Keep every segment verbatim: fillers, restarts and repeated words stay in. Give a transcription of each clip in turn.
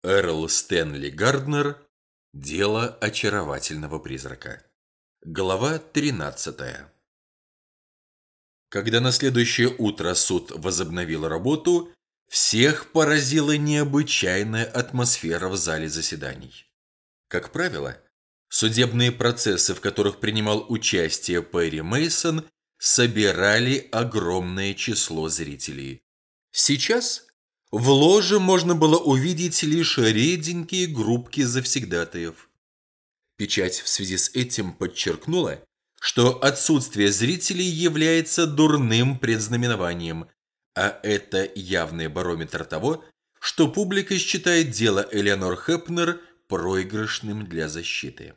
Эрл Стэнли Гарднер. Дело очаровательного призрака. Глава тринадцатая. Когда на следующее утро суд возобновил работу, всех поразила необычайная атмосфера в зале заседаний. Как правило, судебные процессы, в которых принимал участие Перри Мейсон, собирали огромное число зрителей. Сейчас в ложе можно было увидеть лишь реденькие группки завсегдатаев. Печать в связи с этим подчеркнула, что отсутствие зрителей является дурным предзнаменованием, а это явный барометр того, что публика считает дело Элеонор Хепнер проигрышным для защиты.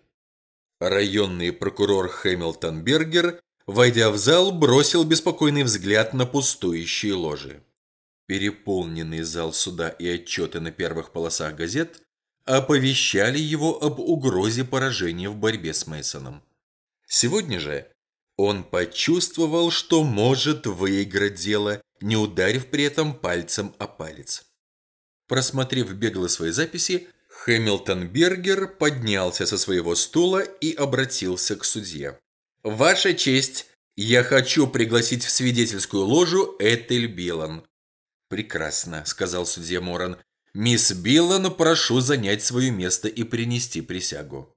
Районный прокурор Хэмилтон Бергер, войдя в зал, бросил беспокойный взгляд на пустующие ложи. Переполненный зал суда и отчеты на первых полосах газет оповещали его об угрозе поражения в борьбе с Мейсоном. Сегодня же он почувствовал, что может выиграть дело, не ударив при этом пальцем о палец. Просмотрев бегло свои записи, Хэмилтон Бергер поднялся со своего стула и обратился к судье. «Ваша честь, я хочу пригласить в свидетельскую ложу Этель Билан». «Прекрасно», — сказал судья Моран. «Мисс Билан, прошу занять свое место и принести присягу».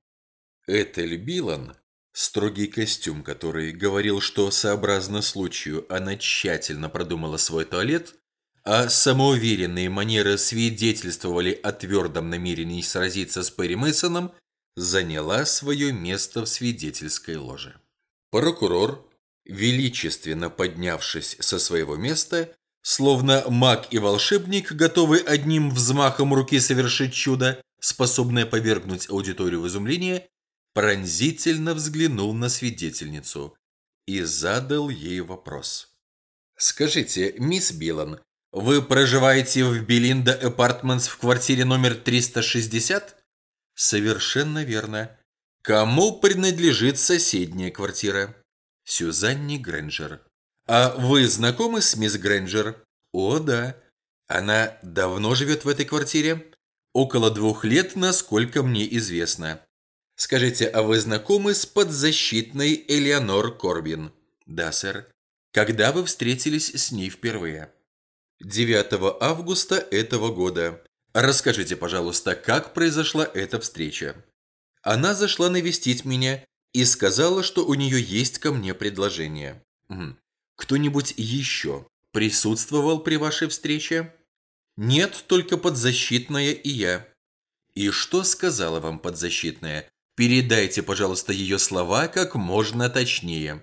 Этель Билан, строгий костюм, который говорил, что сообразно случаю она тщательно продумала свой туалет, а самоуверенные манеры свидетельствовали о твердом намерении сразиться с Перри Мейсоном, заняла свое место в свидетельской ложе. Прокурор, величественно поднявшись со своего места, словно маг и волшебник, готовый одним взмахом руки совершить чудо, способное повергнуть аудиторию в изумление, пронзительно взглянул на свидетельницу и задал ей вопрос. «Скажите, мисс Билан, вы проживаете в Белинда Апартментс в квартире номер триста шестьдесят?» «Совершенно верно. Кому принадлежит соседняя квартира?» «Сюзанне Грэнджер». «А вы знакомы с мисс Грэнджер?» «О, да. Она давно живет в этой квартире?» «Около двух лет, насколько мне известно». «Скажите, а вы знакомы с подзащитной Элеонор Корбин?» «Да, сэр». «Когда вы встретились с ней впервые?» девятого августа этого года. Расскажите, пожалуйста, как произошла эта встреча?» «Она зашла навестить меня и сказала, что у нее есть ко мне предложение». «Кто-нибудь еще присутствовал при вашей встрече?» «Нет, только подзащитная и я». «И что сказала вам подзащитная? Передайте, пожалуйста, ее слова как можно точнее».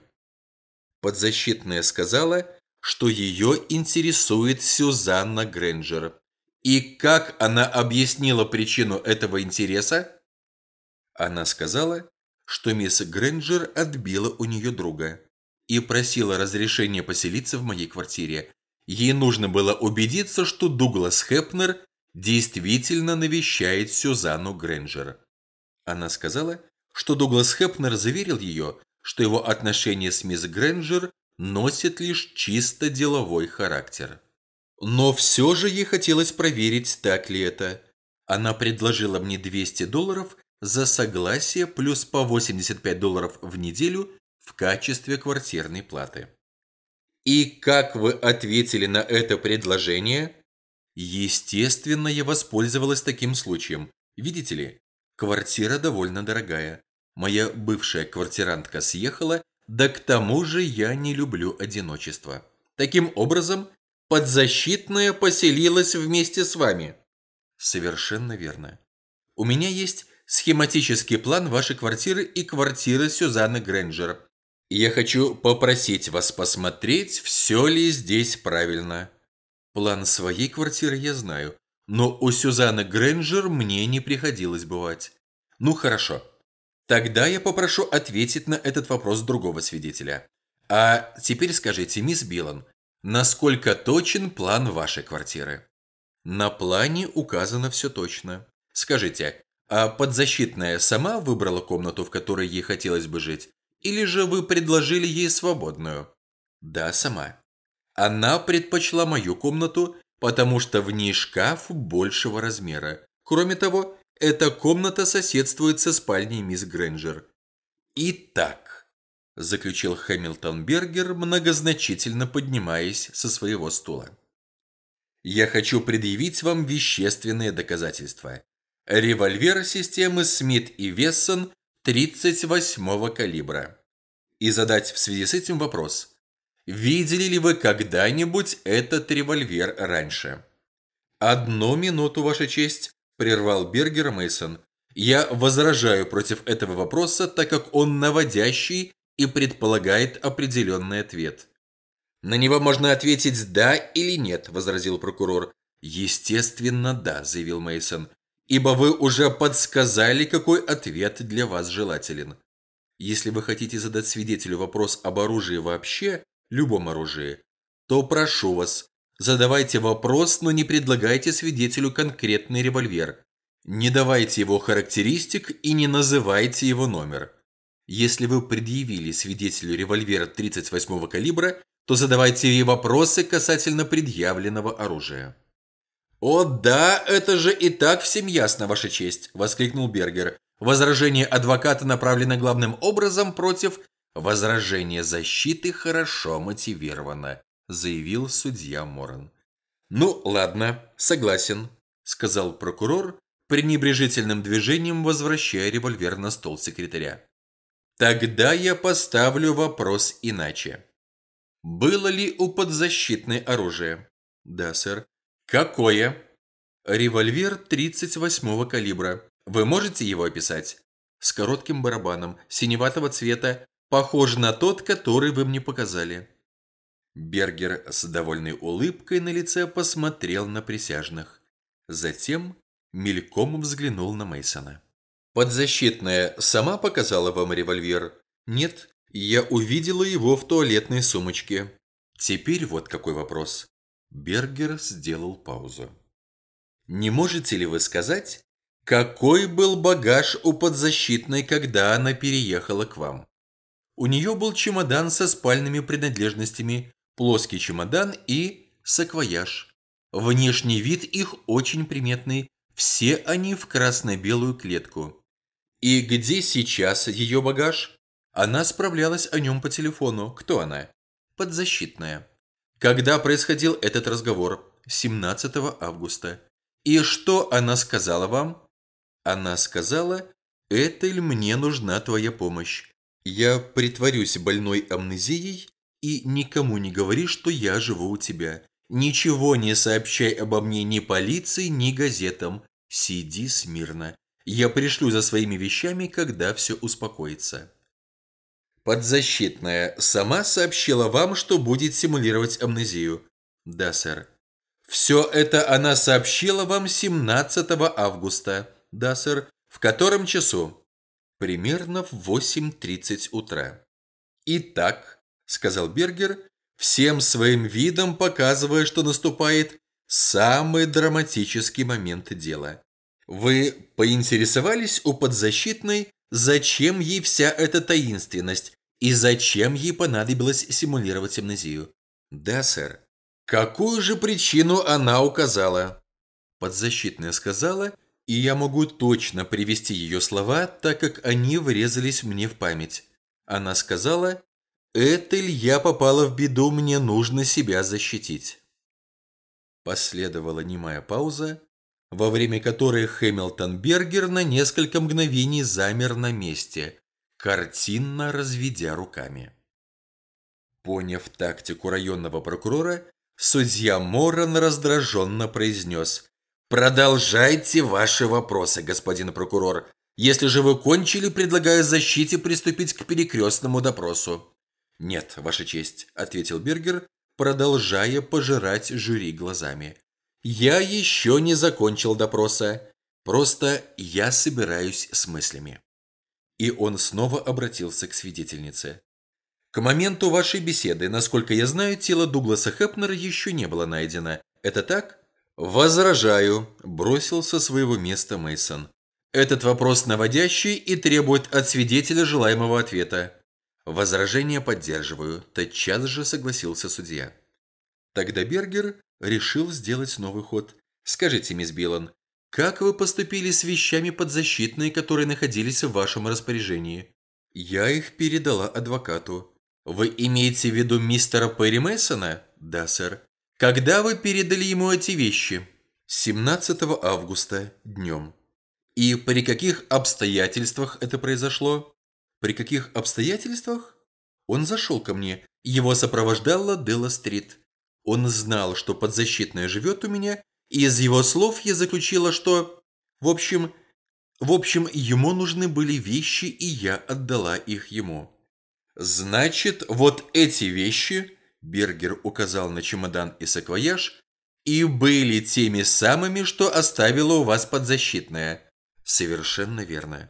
Подзащитная сказала, что ее интересует Сюзанна Грэнджер. «И как она объяснила причину этого интереса?» Она сказала, что мисс Грэнджер отбила у нее друга и просила разрешения поселиться в моей квартире. Ей нужно было убедиться, что Дуглас Хепнер действительно навещает Сюзанну Грэнджер. Она сказала, что Дуглас Хепнер заверил ее, что его отношения с мисс Грэнджер носят лишь чисто деловой характер. Но все же ей хотелось проверить, так ли это. Она предложила мне двести долларов за согласие плюс по восемьдесят пять долларов в неделю в качестве квартирной платы. «И как вы ответили на это предложение?» «Естественно, я воспользовалась таким случаем. Видите ли, квартира довольно дорогая. Моя бывшая квартирантка съехала, да к тому же я не люблю одиночество. Таким образом, подзащитная поселилась вместе с вами». «Совершенно верно. У меня есть схематический план вашей квартиры и квартиры Сюзанны Грэнджер. Я хочу попросить вас посмотреть, все ли здесь правильно. План своей квартиры я знаю, но у Сюзанны Грэнджер мне не приходилось бывать. Ну хорошо, тогда я попрошу ответить на этот вопрос другого свидетеля. А теперь скажите, мисс Билан, насколько точен план вашей квартиры?» «На плане указано все точно. Скажите, а подзащитная сама выбрала комнату, в которой ей хотелось бы жить? Или же вы предложили ей свободную?» «Да, сама. Она предпочла мою комнату, потому что в ней шкаф большего размера. Кроме того, эта комната соседствует со спальней мисс Грэнджер. Итак, заключил Хэмилтон Бергер, многозначительно поднимаясь со своего стула. Я хочу предъявить вам вещественные доказательства. Револьвер системы Смит и Вессон тридцать восьмого калибра. И задать в связи с этим вопрос. Видели ли вы когда-нибудь этот револьвер раньше? Одну минуту, Ваша честь, прервал Бергер Мейсон. Я возражаю против этого вопроса, так как он наводящий и предполагает определенный ответ. На него можно ответить «да» или «нет», возразил прокурор. Естественно, «да», заявил Мейсон, ибо вы уже подсказали, какой ответ для вас желателен. Если вы хотите задать свидетелю вопрос об оружии вообще, любом оружии, то прошу вас, задавайте вопрос, но не предлагайте свидетелю конкретный револьвер. Не давайте его характеристик и не называйте его номер. Если вы предъявили свидетелю револьвер тридцать восьмого калибра, то задавайте ей вопросы касательно предъявленного оружия. «О да, это же и так всем ясно, Ваша честь!» – воскликнул Бергер. «Возражение адвоката направлено главным образом против...» «Возражение защиты хорошо мотивировано», – заявил судья Моран. «Ну, ладно, согласен», – сказал прокурор, пренебрежительным движением возвращая револьвер на стол секретаря. «Тогда я поставлю вопрос иначе. Было ли у подзащитной оружие?» «Да, сэр». «Какое?» «Револьвер тридцать восьмого калибра. Вы можете его описать?» «С коротким барабаном, синеватого цвета, похож на тот, который вы мне показали». Бергер с довольной улыбкой на лице посмотрел на присяжных. Затем мельком взглянул на Мейсона. «Подзащитная сама показала вам револьвер?» «Нет, я увидела его в туалетной сумочке». «Теперь вот какой вопрос». Бергер сделал паузу. «Не можете ли вы сказать, какой был багаж у подзащитной, когда она переехала к вам?» «У нее был чемодан со спальными принадлежностями, плоский чемодан и саквояж. Внешний вид их очень приметный, все они в красно-белую клетку». «И где сейчас ее багаж?» «Она справлялась о нем по телефону. Кто она?» «Подзащитная». «Когда происходил этот разговор?» семнадцатого августа. «И что она сказала вам?» «Она сказала, Этель, мне нужна твоя помощь. Я притворюсь больной амнезией и никому не говори, что я живу у тебя. Ничего не сообщай обо мне ни полиции, ни газетам. Сиди смирно. Я пришлю за своими вещами, когда все успокоится». «Подзащитная сама сообщила вам, что будет симулировать амнезию?» «Да, сэр». «Все это она сообщила вам семнадцатого августа?» «Да, сэр». «В котором часу?» «Примерно в восемь тридцать утра». «Итак», – сказал Бергер, всем своим видом показывая, что наступает самый драматический момент дела. «Вы поинтересовались у подзащитной, зачем ей вся эта таинственность и зачем ей понадобилось симулировать амнезию?» «Да, сэр». «Какую же причину она указала?» Подзащитная сказала, и я могу точно привести ее слова, так как они врезались мне в память. Она сказала, «Этель, я попала в беду, мне нужно себя защитить». Последовала немая пауза, во время которой Хэмилтон Бергер на несколько мгновений замер на месте, картинно разведя руками. Поняв тактику районного прокурора, судья Моран раздраженно произнес: «Продолжайте ваши вопросы, господин прокурор. Если же вы кончили, предлагаю защите приступить к перекрестному допросу». «Нет, Ваша честь», – ответил Бергер, продолжая пожирать жюри глазами. «Я еще не закончил допроса. Просто я собираюсь с мыслями». И он снова обратился к свидетельнице. «К моменту вашей беседы, насколько я знаю, тело Дугласа Хепнера еще не было найдено. Это так?» «Возражаю», – бросил со своего места Мейсон. «Этот вопрос наводящий и требует от свидетеля желаемого ответа». «Возражение поддерживаю», – тотчас же согласился судья. Тогда Бергер решил сделать новый ход. «Скажите, мисс Билан, Как вы поступили с вещами подзащитные, которые находились в вашем распоряжении? Я их передала адвокату. Вы имеете в виду мистера Перри Мейсона? Да, сэр. Когда вы передали ему эти вещи? семнадцатого августа, днем. И при каких обстоятельствах это произошло? При каких обстоятельствах? Он зашел ко мне. Его сопровождала Делла Стрит. Он знал, что подзащитная живет у меня, и из его слов я заключила, что... В общем, в общем, ему нужны были вещи, и я отдала их ему. Значит, вот эти вещи, Бергер указал на чемодан и саквояж, и были теми самыми, что оставила у вас подзащитная. Совершенно верно.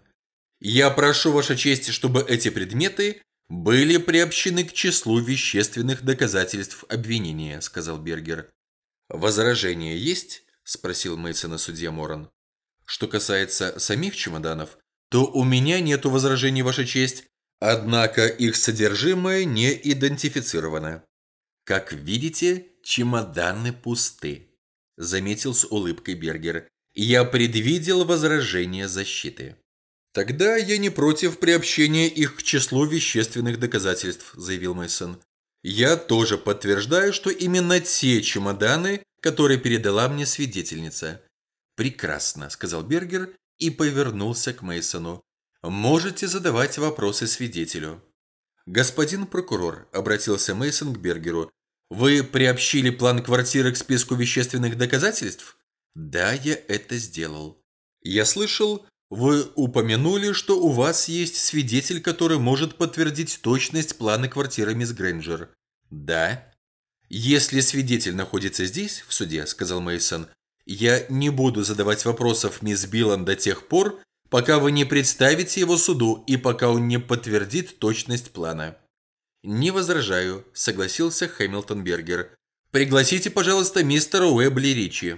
Я прошу, Ваша честь, чтобы эти предметы были приобщены к числу вещественных доказательств обвинения, сказал Бергер. Возражения есть? Спросил Мейсона судья Моран. Что касается самих чемоданов, то у меня нету возражений, Ваша честь, однако их содержимое не идентифицировано. Как видите, чемоданы пусты, заметил с улыбкой Бергер. Я предвидел возражение защиты. Тогда я не против приобщения их к числу вещественных доказательств, заявил Мейсон. Я тоже подтверждаю, что именно те чемоданы, которые передала мне свидетельница. Прекрасно, сказал Бергер и повернулся к Мейсону. Можете задавать вопросы свидетелю. Господин прокурор, обратился Мейсон к Бергеру, вы приобщили план квартиры к списку вещественных доказательств? Да, я это сделал. Я слышал, вы упомянули, что у вас есть свидетель, который может подтвердить точность плана квартиры мисс Грэнджер. Да. Если свидетель находится здесь, в суде, сказал Мейсон, я не буду задавать вопросов мисс Биллан до тех пор, пока вы не представите его суду и пока он не подтвердит точность плана. Не возражаю, согласился Хэмилтон Бергер. Пригласите, пожалуйста, мистера Уэбли Ричи.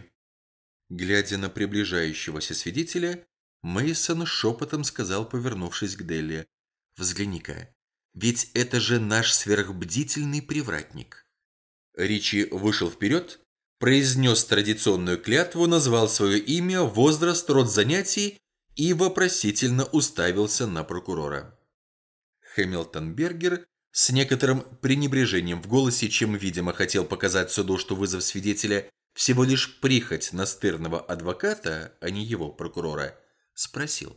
Глядя на приближающегося свидетеля, Мейсон шепотом сказал, повернувшись к Делли. «Взгляни-ка, ведь это же наш сверхбдительный привратник». Ричи вышел вперед, произнес традиционную клятву, назвал свое имя, возраст, род занятий и вопросительно уставился на прокурора. Хэмилтон Бергер с некоторым пренебрежением в голосе, чем, видимо, хотел показать суду, что вызов свидетеля всего лишь прихоть настырного адвоката, а не его прокурора, спросил.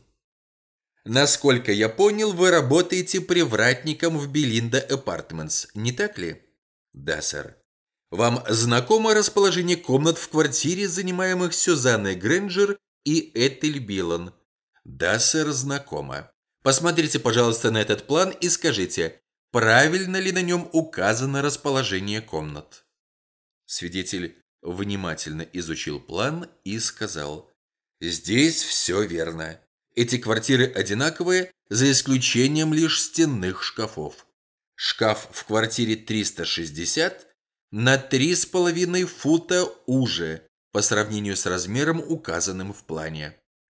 «Насколько я понял, вы работаете привратником в Белинда Апартментс, не так ли?» «Да, сэр». «Вам знакомо расположение комнат в квартире, занимаемых Сюзанной Грэнджер и Этель Биллан?» «Да, сэр, знакомо. Посмотрите, пожалуйста, на этот план и скажите, правильно ли на нем указано расположение комнат?» Свидетель внимательно изучил план и сказал: «Здесь все верно. Эти квартиры одинаковые, за исключением лишь стенных шкафов. Шкаф в квартире триста шестьдесят на три с половиной фута уже по сравнению с размером, указанным в плане.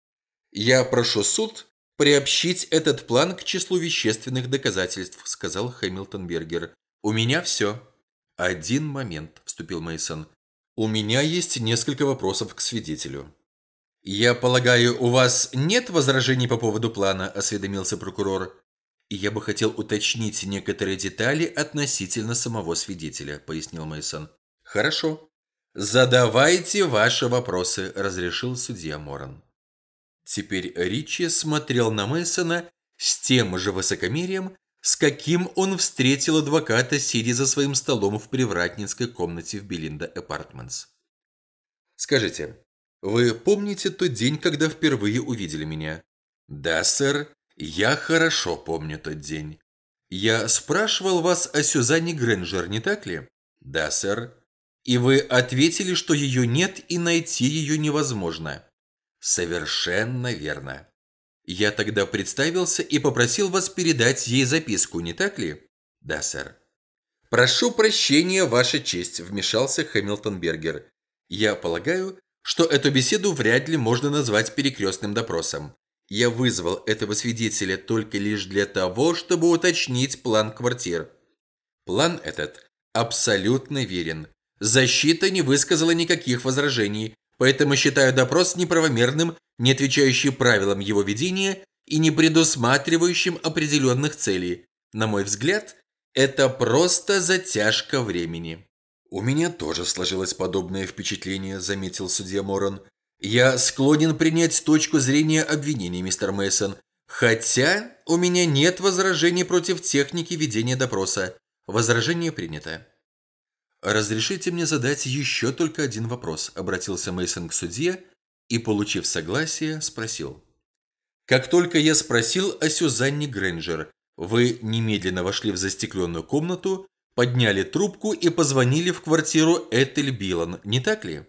Я прошу суд приобщить этот план к числу вещественных доказательств», — сказал Хэмилтон Бергер. «У меня все». «Один момент», — вступил Мейсон. «У меня есть несколько вопросов к свидетелю». «Я полагаю, у вас нет возражений по поводу плана?» – осведомился прокурор. «Я бы хотел уточнить некоторые детали относительно самого свидетеля», – пояснил Мейсон. «Хорошо. Задавайте ваши вопросы», – разрешил судья Моран. Теперь Ричи смотрел на Мейсона с тем же высокомерием, с каким он встретил адвоката, сидя за своим столом в привратницкой комнате в Белинда Апартментс. «Скажите, вы помните тот день, когда впервые увидели меня?» «Да, сэр, я хорошо помню тот день. Я спрашивал вас о Сюзанне Грэнджер, не так ли?» «Да, сэр. И вы ответили, что ее нет и найти ее невозможно?» «Совершенно верно. Я тогда представился и попросил вас передать ей записку, не так ли?» «Да, сэр». «Прошу прощения, Ваша честь», – вмешался Хэмилтон Бергер. «Я полагаю, что эту беседу вряд ли можно назвать перекрестным допросом. Я вызвал этого свидетеля только лишь для того, чтобы уточнить план квартир. План этот абсолютно верен. Защита не высказала никаких возражений. Поэтому считаю допрос неправомерным, не отвечающий правилам его ведения и не предусматривающим определенных целей. На мой взгляд, это просто затяжка времени». «У меня тоже сложилось подобное впечатление», – заметил судья Моран. «Я склонен принять точку зрения обвинения, мистер Мейсон, хотя у меня нет возражений против техники ведения допроса. Возражение принято». «Разрешите мне задать еще только один вопрос», – обратился Мейсон к судье и, получив согласие, спросил. «Как только я спросил о Сюзанне Грэнджер, вы немедленно вошли в застекленную комнату, подняли трубку и позвонили в квартиру Этель Билан, не так ли?»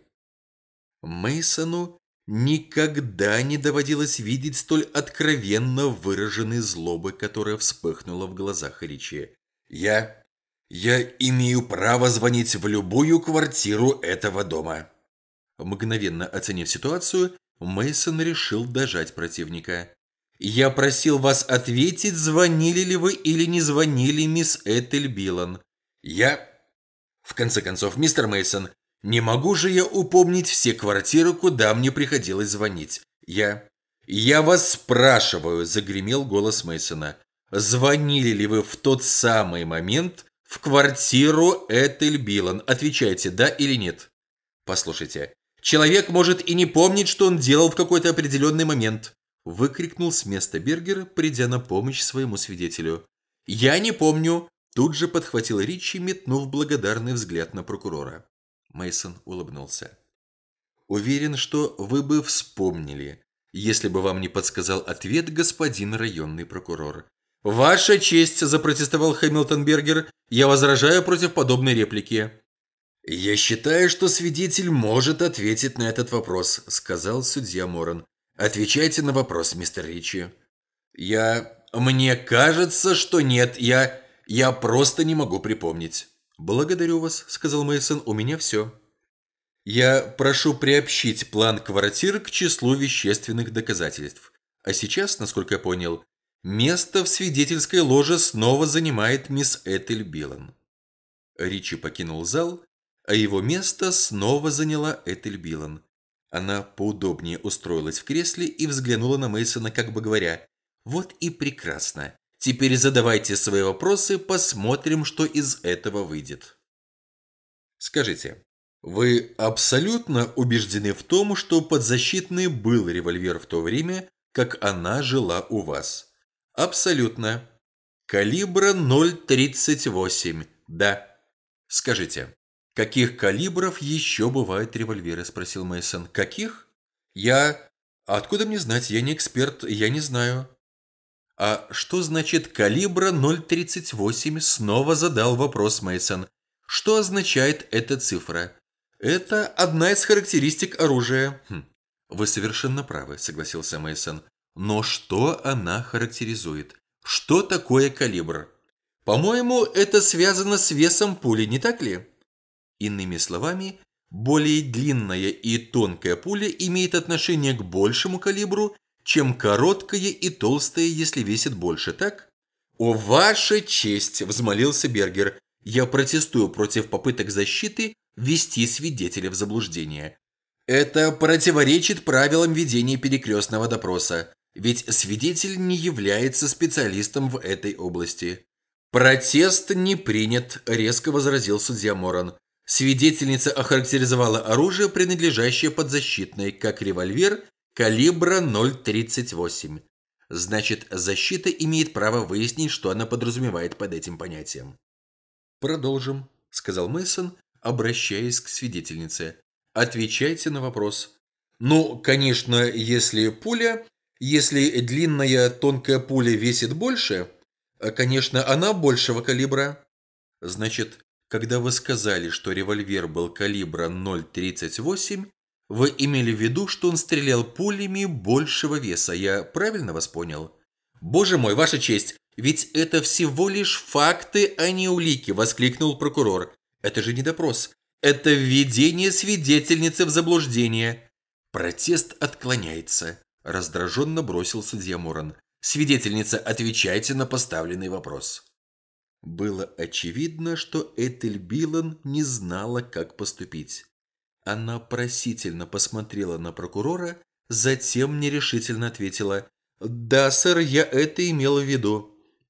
Мейсону никогда не доводилось видеть столь откровенно выраженной злобы, которая вспыхнула в глазах Ричи. «Я... я имею право звонить в любую квартиру этого дома». Мгновенно оценив ситуацию, Мейсон решил дожать противника. «Я просил вас ответить, звонили ли вы или не звонили мисс Этель Билан». «Я... в конце концов, мистер Мейсон, не могу же я упомнить все квартиры, куда мне приходилось звонить. Я... я вас спрашиваю», – загремел голос Мейсона. «Звонили ли вы в тот самый момент в квартиру Этель Билан? Отвечайте, да или нет». «Послушайте, человек может и не помнить, что он делал в какой-то определенный момент», – выкрикнул с места Бергер, придя на помощь своему свидетелю. «Я не помню», – тут же подхватил Ричи, метнув благодарный взгляд на прокурора. Мейсон улыбнулся. «Уверен, что вы бы вспомнили, если бы вам не подсказал ответ господин районный прокурор». «Ваша честь», – запротестовал Хэмилтон Бергер, – «я возражаю против подобной реплики». «Я считаю, что свидетель может ответить на этот вопрос», – сказал судья Моран. «Отвечайте на вопрос, мистер Ричи». «Я... мне кажется, что нет. Я... я просто не могу припомнить». «Благодарю вас», – сказал Мейсон. «У меня все». «Я прошу приобщить план квартир к числу вещественных доказательств. А сейчас, насколько я понял, место в свидетельской ложе снова занимает мисс Этель Билан». Ричи покинул зал, а его место снова заняла Этель Билан. Она поудобнее устроилась в кресле и взглянула на Мейсона, как бы говоря: «Вот и прекрасно. Теперь задавайте свои вопросы, посмотрим, что из этого выйдет». «Скажите, вы абсолютно убеждены в том, что подзащитный был револьвер в то время, как она жила у вас?» «Абсолютно. Калибра ноль тридцать восемь. Да». «Скажите, каких калибров еще бывают револьверы?» – спросил Мейсон. «Каких? Я... Откуда мне знать? Я не эксперт, я не знаю». «А что значит калибра ноль тридцать восемь?» – снова задал вопрос Мейсон. «Что означает эта цифра?» «Это одна из характеристик оружия». Хм, «Вы совершенно правы», – согласился Мейсон. «Но что она характеризует? Что такое калибр?» «По-моему, это связано с весом пули, не так ли?» Иными словами, более длинная и тонкая пуля имеет отношение к большему калибру, чем короткая и толстая, если весит больше, так? «О, ваша честь!» – взмолился Бергер. «Я протестую против попыток защиты ввести свидетеля в заблуждение. Это противоречит правилам ведения перекрестного допроса, ведь свидетель не является специалистом в этой области». «Протест не принят», – резко возразил судья Моран. Свидетельница охарактеризовала оружие, принадлежащее подзащитной, как револьвер калибра ноль тридцать восемь. Значит, защита имеет право выяснить, что она подразумевает под этим понятием. «Продолжим», – сказал Мейсон, обращаясь к свидетельнице. «Отвечайте на вопрос». «Ну, конечно, если пуля, если длинная тонкая пуля весит больше, конечно, она большего калибра». «Значит, когда вы сказали, что револьвер был калибра ноль тридцать восемь, вы имели в виду, что он стрелял пулями большего веса. Я правильно вас понял?» «Боже мой, ваша честь, ведь это всего лишь факты, а не улики», – воскликнул прокурор. «Это же не допрос. Это введение свидетельницы в заблуждение». «Протест отклоняется», – раздраженно бросил судья Моран. «Свидетельница, отвечайте на поставленный вопрос». Было очевидно, что Этель Билан не знала, как поступить. Она просительно посмотрела на прокурора, затем нерешительно ответила: «Да, сэр, я это имела в виду».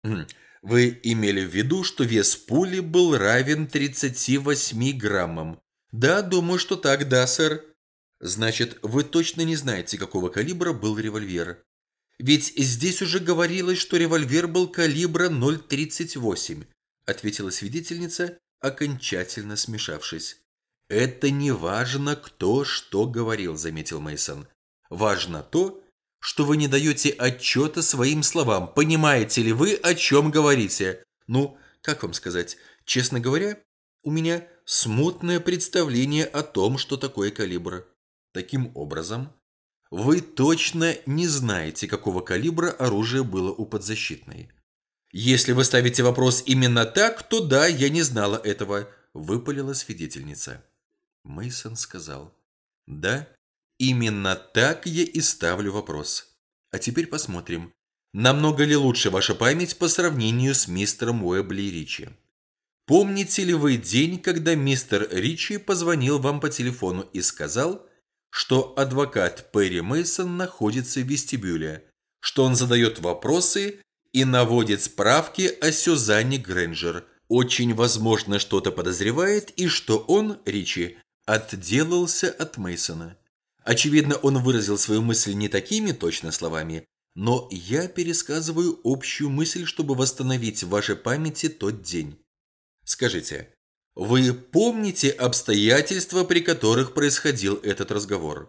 «Вы имели в виду, что вес пули был равен тридцати восьми граммам?» «Да, думаю, что так, да, сэр». «Значит, вы точно не знаете, какого калибра был револьвер?» «Ведь здесь уже говорилось, что револьвер был калибра ноль тридцать восемь», ответила свидетельница, окончательно смешавшись. «Это не важно, кто что говорил», заметил Мейсон. «Важно то, что вы не даете отчета своим словам. Понимаете ли вы, о чем говорите?» «Ну, как вам сказать? Честно говоря, у меня смутное представление о том, что такое калибр. Таким образом, вы точно не знаете, какого калибра оружие было у подзащитной. Если вы ставите вопрос именно так, то да, я не знала этого», выпалила свидетельница. Мейсон сказал: «Да, именно так я и ставлю вопрос. А теперь посмотрим, намного ли лучше ваша память по сравнению с мистером Уэбли Ричи. Помните ли вы день, когда мистер Ричи позвонил вам по телефону и сказал, что адвокат Перри Мейсон находится в вестибюле, что он задает вопросы и наводит справки о Сюзанне Грэнджер, очень возможно, что-то подозревает, и что он, Ричи, отделался от Мейсона? Очевидно, он выразил свою мысль не такими точно словами, но я пересказываю общую мысль, чтобы восстановить в вашей памяти тот день. Скажите, вы помните обстоятельства, при которых происходил этот разговор?»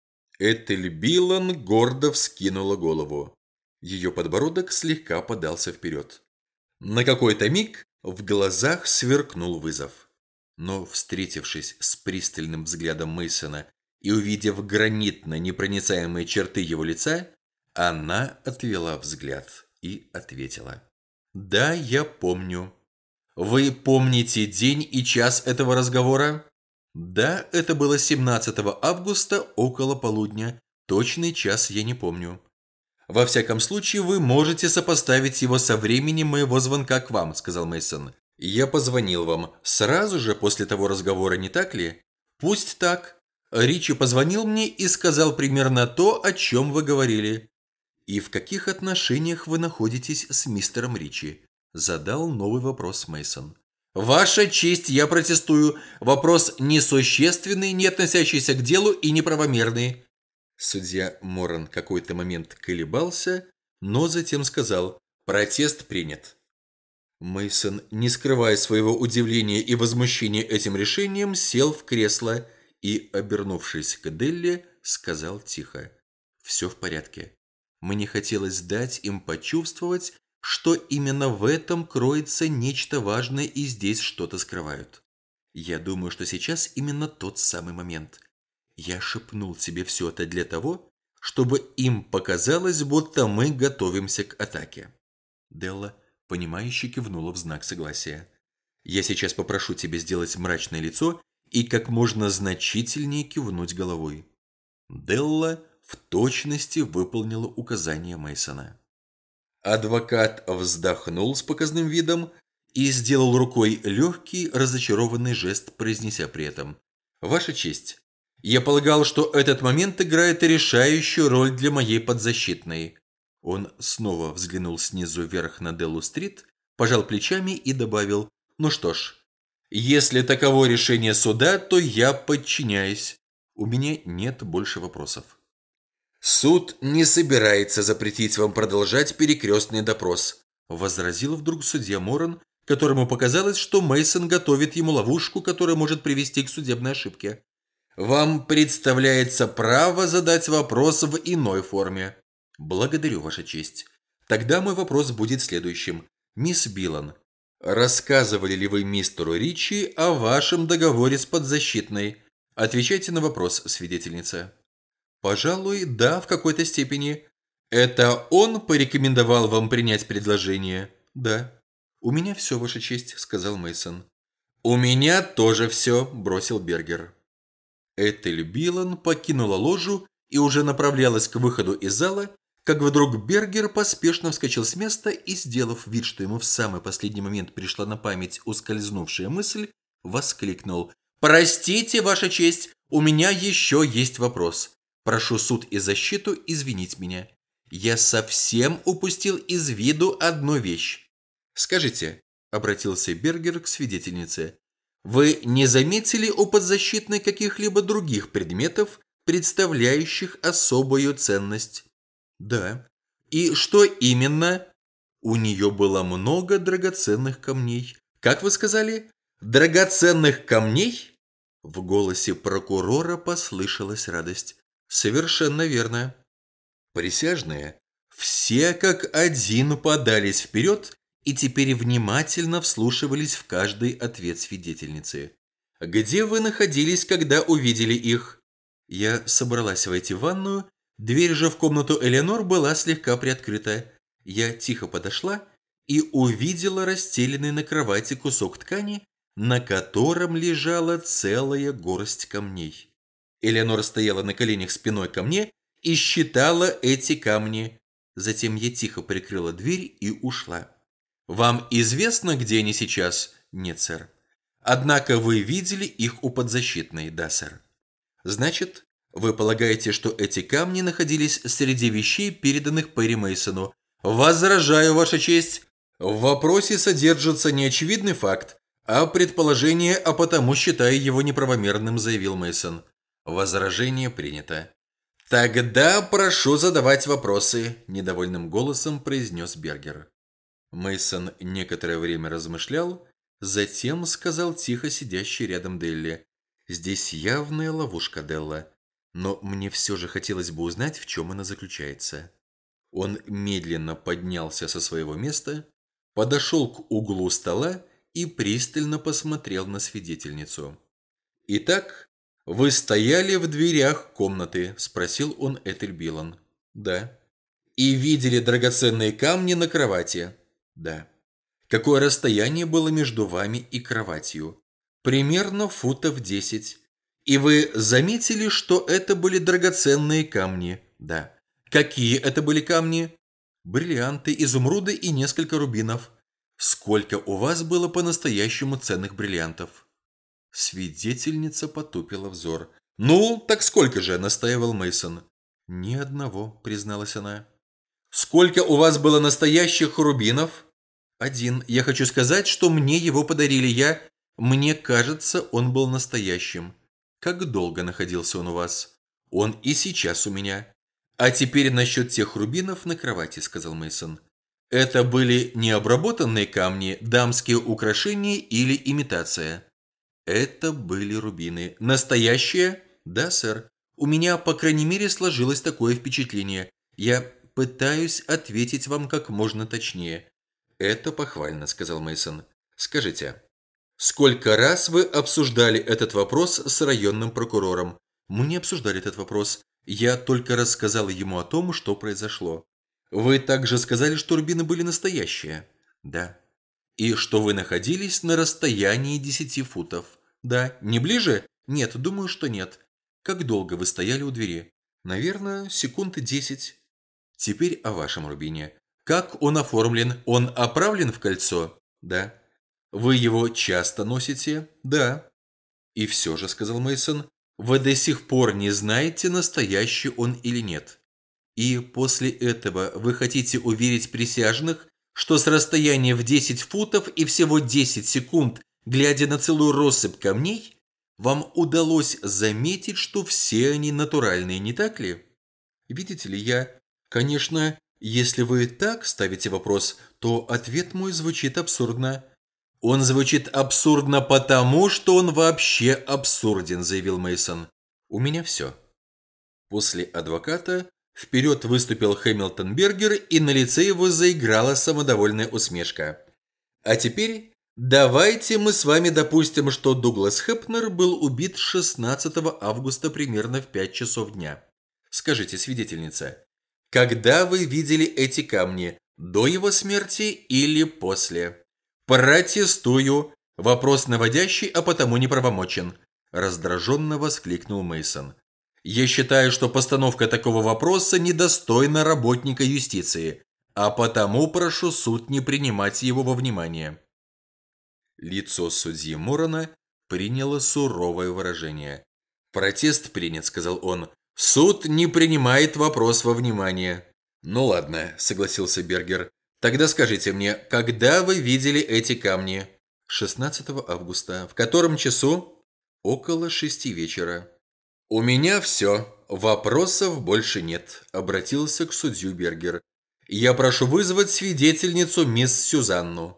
Этель Билан гордо вскинула голову. Ее подбородок слегка подался вперед. На какой-то миг в глазах сверкнул вызов. Но, встретившись с пристальным взглядом Мейсона и увидев гранитно-непроницаемые черты его лица, она отвела взгляд и ответила: «Да, я помню». «Вы помните день и час этого разговора?» «Да, это было семнадцатого августа около полудня. Точный час я не помню». «Во всяком случае, вы можете сопоставить его со временем моего звонка к вам», сказал Мейсон. «Я позвонил вам сразу же после того разговора, не так ли?» «Пусть так. Ричи позвонил мне и сказал примерно то, о чем вы говорили». «И в каких отношениях вы находитесь с мистером Ричи?» Задал новый вопрос Мейсон. «Ваша честь, я протестую. Вопрос несущественный, не относящийся к делу и неправомерный». Судья Моран какой-то момент колебался, но затем сказал: «Протест принят». Мейсон, не скрывая своего удивления и возмущения этим решением, сел в кресло и, обернувшись к Делли, сказал тихо: «Все в порядке. Мне хотелось дать им почувствовать, что именно в этом кроется нечто важное и здесь что-то скрывают. Я думаю, что сейчас именно тот самый момент. Я шепнул тебе все это для того, чтобы им показалось, будто мы готовимся к атаке». Делла, понимающе кивнула в знак согласия. «Я сейчас попрошу тебя сделать мрачное лицо и как можно значительнее кивнуть головой». Делла в точности выполнила указание Мейсона. Адвокат вздохнул с показным видом и сделал рукой легкий, разочарованный жест, произнеся при этом: «Ваша честь, я полагал, что этот момент играет решающую роль для моей подзащитной». Он снова взглянул снизу вверх на Деллу-стрит, пожал плечами и добавил: «Ну что ж, если таково решение суда, то я подчиняюсь. У меня нет больше вопросов». «Суд не собирается запретить вам продолжать перекрестный допрос», возразил вдруг судья Моран, которому показалось, что Мейсон готовит ему ловушку, которая может привести к судебной ошибке. «Вам представляется право задать вопрос в иной форме». «Благодарю, Ваша честь. Тогда мой вопрос будет следующим. Мисс Билан, рассказывали ли вы мистеру Ричи о вашем договоре с подзащитной?» «Отвечайте на вопрос, свидетельница». «Пожалуй, да, в какой-то степени. Это он порекомендовал вам принять предложение?» «Да». «У меня все, Ваша честь», — сказал Мейсон. «У меня тоже все», — бросил Бергер. Этель Билан покинула ложу и уже направлялась к выходу из зала, как вдруг Бергер поспешно вскочил с места и, сделав вид, что ему в самый последний момент пришла на память ускользнувшая мысль, воскликнул: «Простите, Ваша честь, У меня еще есть вопрос. Прошу суд и защиту извинить меня. Я совсем упустил из виду одну вещь. Скажите, обратился Бергер к свидетельнице, вы не заметили у подзащитной каких-либо других предметов, представляющих особую ценность? Да. И что именно? У нее было много драгоценных камней. Как вы сказали? Драгоценных камней? В голосе прокурора послышалась радость. Совершенно верно. Присяжные все как один подались вперед и теперь внимательно вслушивались в каждый ответ свидетельницы. «Где вы находились, когда увидели их?» Я собралась войти в ванную, дверь же в комнату Элеонор была слегка приоткрыта. Я тихо подошла и увидела расстеленный на кровати кусок ткани, на котором лежала целая горсть камней. Элеонор стояла на коленях спиной ко мне и считала эти камни. Затем я тихо прикрыла дверь и ушла. «Вам известно, где они сейчас?» «Нет, сэр». «Однако вы видели их у подзащитной?» «Да, сэр». «Значит, вы полагаете, что эти камни находились среди вещей, переданных Перри Мейсону?» «Возражаю, Ваша честь. В вопросе содержится не очевидный факт, а предположение, а потому считаю его неправомерным», заявил Мейсон. «Возражение принято». «Тогда прошу задавать вопросы», – недовольным голосом произнес Бергер. Мейсон некоторое время размышлял, затем сказал тихо сидящий рядом Делли: «Здесь явная ловушка, Делла, но мне все же хотелось бы узнать, в чем она заключается». Он медленно поднялся со своего места, подошел к углу стола и пристально посмотрел на свидетельницу. «Итак, вы стояли в дверях комнаты?» – спросил он Этель Билан. «Да». «И видели драгоценные камни на кровати?» «Да». «Какое расстояние было между вами и кроватью?» «Примерно футов десять». «И вы заметили, что это были драгоценные камни?» «Да». «Какие это были камни?» «Бриллианты, изумруды и несколько рубинов». «Сколько у вас было по-настоящему ценных бриллиантов?» Свидетельница потупила взор. «Ну, так сколько же?» – настаивал Мейсон. «Ни одного», – призналась она. «Сколько у вас было настоящих рубинов?» «Один. Я хочу сказать, что мне его подарили. Я... Мне кажется, он был настоящим». «Как долго находился он у вас?» «Он и сейчас у меня». «А теперь насчет тех рубинов на кровати», – сказал Мейсон. «Это были необработанные камни, дамские украшения или имитация?» «Это были рубины. Настоящие?» «Да, сэр. У меня, по крайней мере, сложилось такое впечатление. Я пытаюсь ответить вам как можно точнее». «Это похвально», – сказал Мейсон. «Скажите, сколько раз вы обсуждали этот вопрос с районным прокурором?» «Мы не обсуждали этот вопрос. Я только рассказал ему о том, что произошло». «Вы также сказали, что рубины были настоящие?» «Да». «И что вы находились на расстоянии десяти футов?» «Да». «Не ближе?» «Нет, думаю, что нет». «Как долго вы стояли у двери?» «Наверное, секунд десять». «Теперь о вашем рубине. Как он оформлен? Он оправлен в кольцо?» «Да». «Вы его часто носите?» «Да». «И все же», — сказал Мейсон, — «вы до сих пор не знаете, настоящий он или нет. И после этого вы хотите уверить присяжных, что с расстояния в десять футов и всего десять секунд, глядя на целую россыпь камней, вам удалось заметить, что все они натуральные, не так ли? Видите ли, я... Конечно, если вы так ставите вопрос, то ответ мой звучит абсурдно». «Он звучит абсурдно потому, что он вообще абсурден», – заявил Мейсон. «У меня все». После адвоката вперед выступил Хэмилтон Бергер, и на лице его заиграла самодовольная усмешка. «А теперь давайте мы с вами допустим, что Дуглас Хепнер был убит шестнадцатого августа примерно в пять часов дня. Скажите, свидетельница, когда вы видели эти камни, до его смерти или после?» «Протестую! Вопрос наводящий, а потому неправомочен!» Раздраженно воскликнул Мейсон. «Я считаю, что постановка такого вопроса недостойна работника юстиции, а потому прошу суд не принимать его во внимание». Лицо судьи Морона приняло суровое выражение. «Протест принят», — сказал он. «Суд не принимает вопрос во внимание». «Ну ладно», — согласился Бергер. «Тогда скажите мне, когда вы видели эти камни?» шестнадцатого августа. В котором часу?» «Около шести вечера». «У меня все. Вопросов больше нет», – обратился к судью Бергер. «Я прошу вызвать свидетельницу мисс Сюзанну».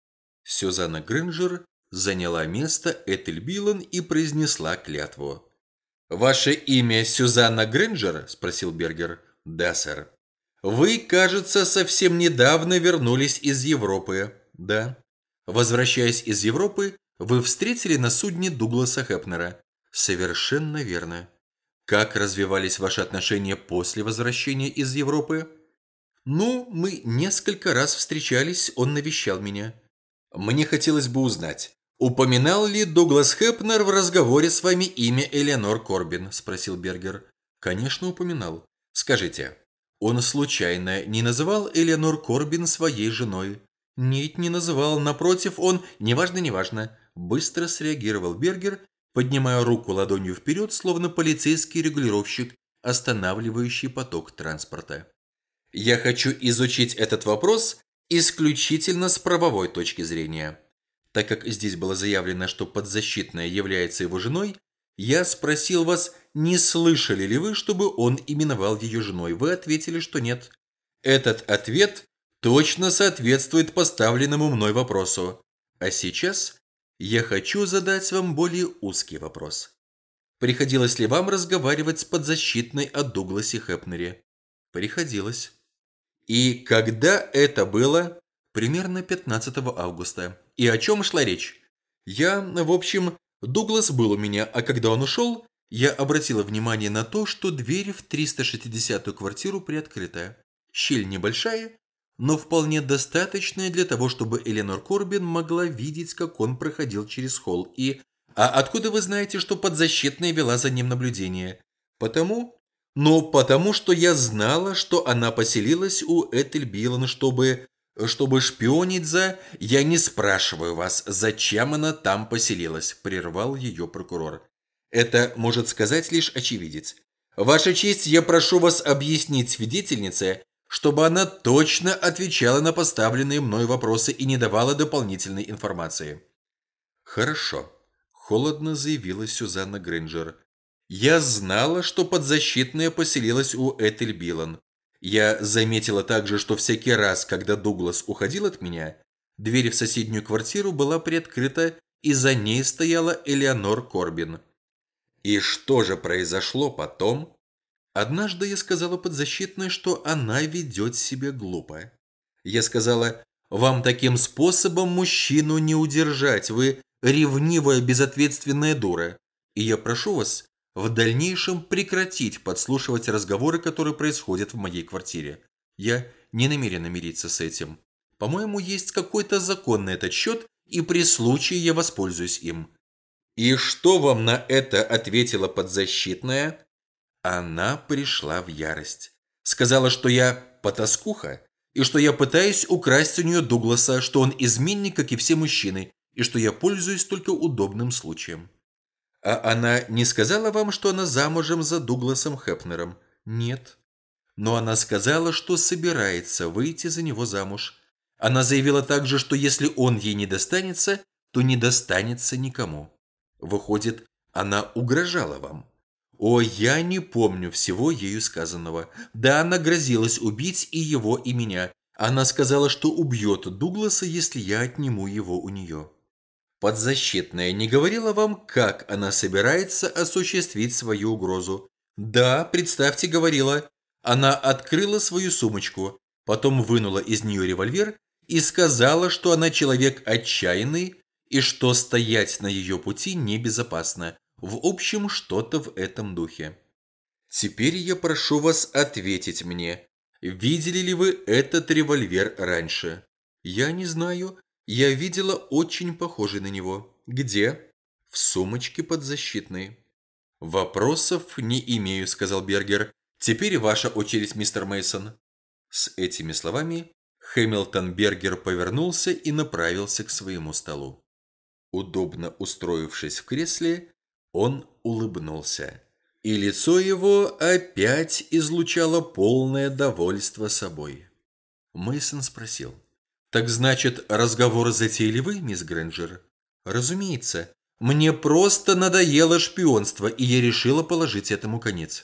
Сюзанна Грэнджер заняла место Этель Билан и произнесла клятву. «Ваше имя Сюзанна Грэнджер?» – спросил Бергер. «Да, сэр». «Вы, кажется, совсем недавно вернулись из Европы». «Да». «Возвращаясь из Европы, вы встретили на судне Дугласа Хепнера». «Совершенно верно». «Как развивались ваши отношения после возвращения из Европы?» «Ну, мы несколько раз встречались, он навещал меня». «Мне хотелось бы узнать, упоминал ли Дуглас Хепнер в разговоре с вами имя Элеонор Корбин?» – спросил Бергер. «Конечно, упоминал. Скажите, он случайно не называл Элеонор Корбин своей женой?» «Нет, не называл. Напротив, он...» «Неважно, неважно», – быстро среагировал Бергер, поднимая руку ладонью вперед, словно полицейский регулировщик, останавливающий поток транспорта. «Я хочу изучить этот вопрос исключительно с правовой точки зрения. Так как здесь было заявлено, что подзащитная является его женой, я спросил вас, не слышали ли вы, чтобы он именовал ее женой. Вы ответили, что нет. Этот ответ точно соответствует поставленному мной вопросу. А сейчас я хочу задать вам более узкий вопрос. Приходилось ли вам разговаривать с подзащитной о Дугласе Хепнере?» «Приходилось». «И когда это было?» «Примерно пятнадцатого августа. И о чем шла речь?» «Я, в общем, Дуглас был у меня, а когда он ушел, я обратила внимание на то, что дверь в триста шестидесятую квартиру приоткрыта. Щель небольшая, но вполне достаточная для того, чтобы Эленор Корбин могла видеть, как он проходил через холл. И... А откуда вы знаете, что подзащитная вела за ним наблюдение?» «Потому...» «Ну, потому что я знала, что она поселилась у Этель Билан, чтобы... чтобы шпионить за... Я не спрашиваю вас, зачем она там поселилась», – прервал ее прокурор. «Это может сказать лишь очевидец. Ваша честь, я прошу вас объяснить свидетельнице, чтобы она точно отвечала на поставленные мной вопросы и не давала дополнительной информации». «Хорошо», – холодно заявила Сюзанна Грэнджер. «Я знала, что подзащитная поселилась у Этель Билан. Я заметила также, что всякий раз, когда Дуглас уходил от меня, дверь в соседнюю квартиру была приоткрыта, и за ней стояла Элеонор Корбин». «И что же произошло потом?» «Однажды я сказала подзащитной, что она ведет себя глупо. Я сказала, вам таким способом мужчину не удержать, вы ревнивая безответственная дура, и я прошу вас в дальнейшем прекратить подслушивать разговоры, которые происходят в моей квартире. Я не намерена мириться с этим. По-моему, есть какой-то закон на этот счет, и при случае я воспользуюсь им». «И что вам на это ответила подзащитная?» Она пришла в ярость. Сказала, что я потаскуха, и что я пытаюсь украсть у нее Дугласа, что он изменник, как и все мужчины, и что я пользуюсь только удобным случаем. «А она не сказала вам, что она замужем за Дугласом Хепнером?» «Нет». «Но она сказала, что собирается выйти за него замуж. Она заявила также, что если он ей не достанется, то не достанется никому. Выходит, она угрожала вам?» «О, я не помню всего ею сказанного. Да, она грозилась убить и его, и меня. Она сказала, что убьет Дугласа, если я отниму его у нее». «Подзащитная не говорила вам, как она собирается осуществить свою угрозу?» «Да, представьте, говорила. Она открыла свою сумочку, потом вынула из нее револьвер и сказала, что она человек отчаянный и что стоять на ее пути небезопасно. В общем, что-то в этом духе». «Теперь я прошу вас ответить мне, видели ли вы этот револьвер раньше?» «Я не знаю. Я видела очень похожий на него». «Где?» «В сумочке подзащитной». «Вопросов не имею», – сказал Бергер. «Теперь ваша очередь, мистер Мейсон». С этими словами Хэмилтон Бергер повернулся и направился к своему столу. Удобно устроившись в кресле, Он улыбнулся, и лицо его опять излучало полное довольство собой. Мейсон спросил: «Так значит, разговор затеяли вы, мисс Грэнджер?» «Разумеется. Мне просто надоело шпионство, и я решила положить этому конец».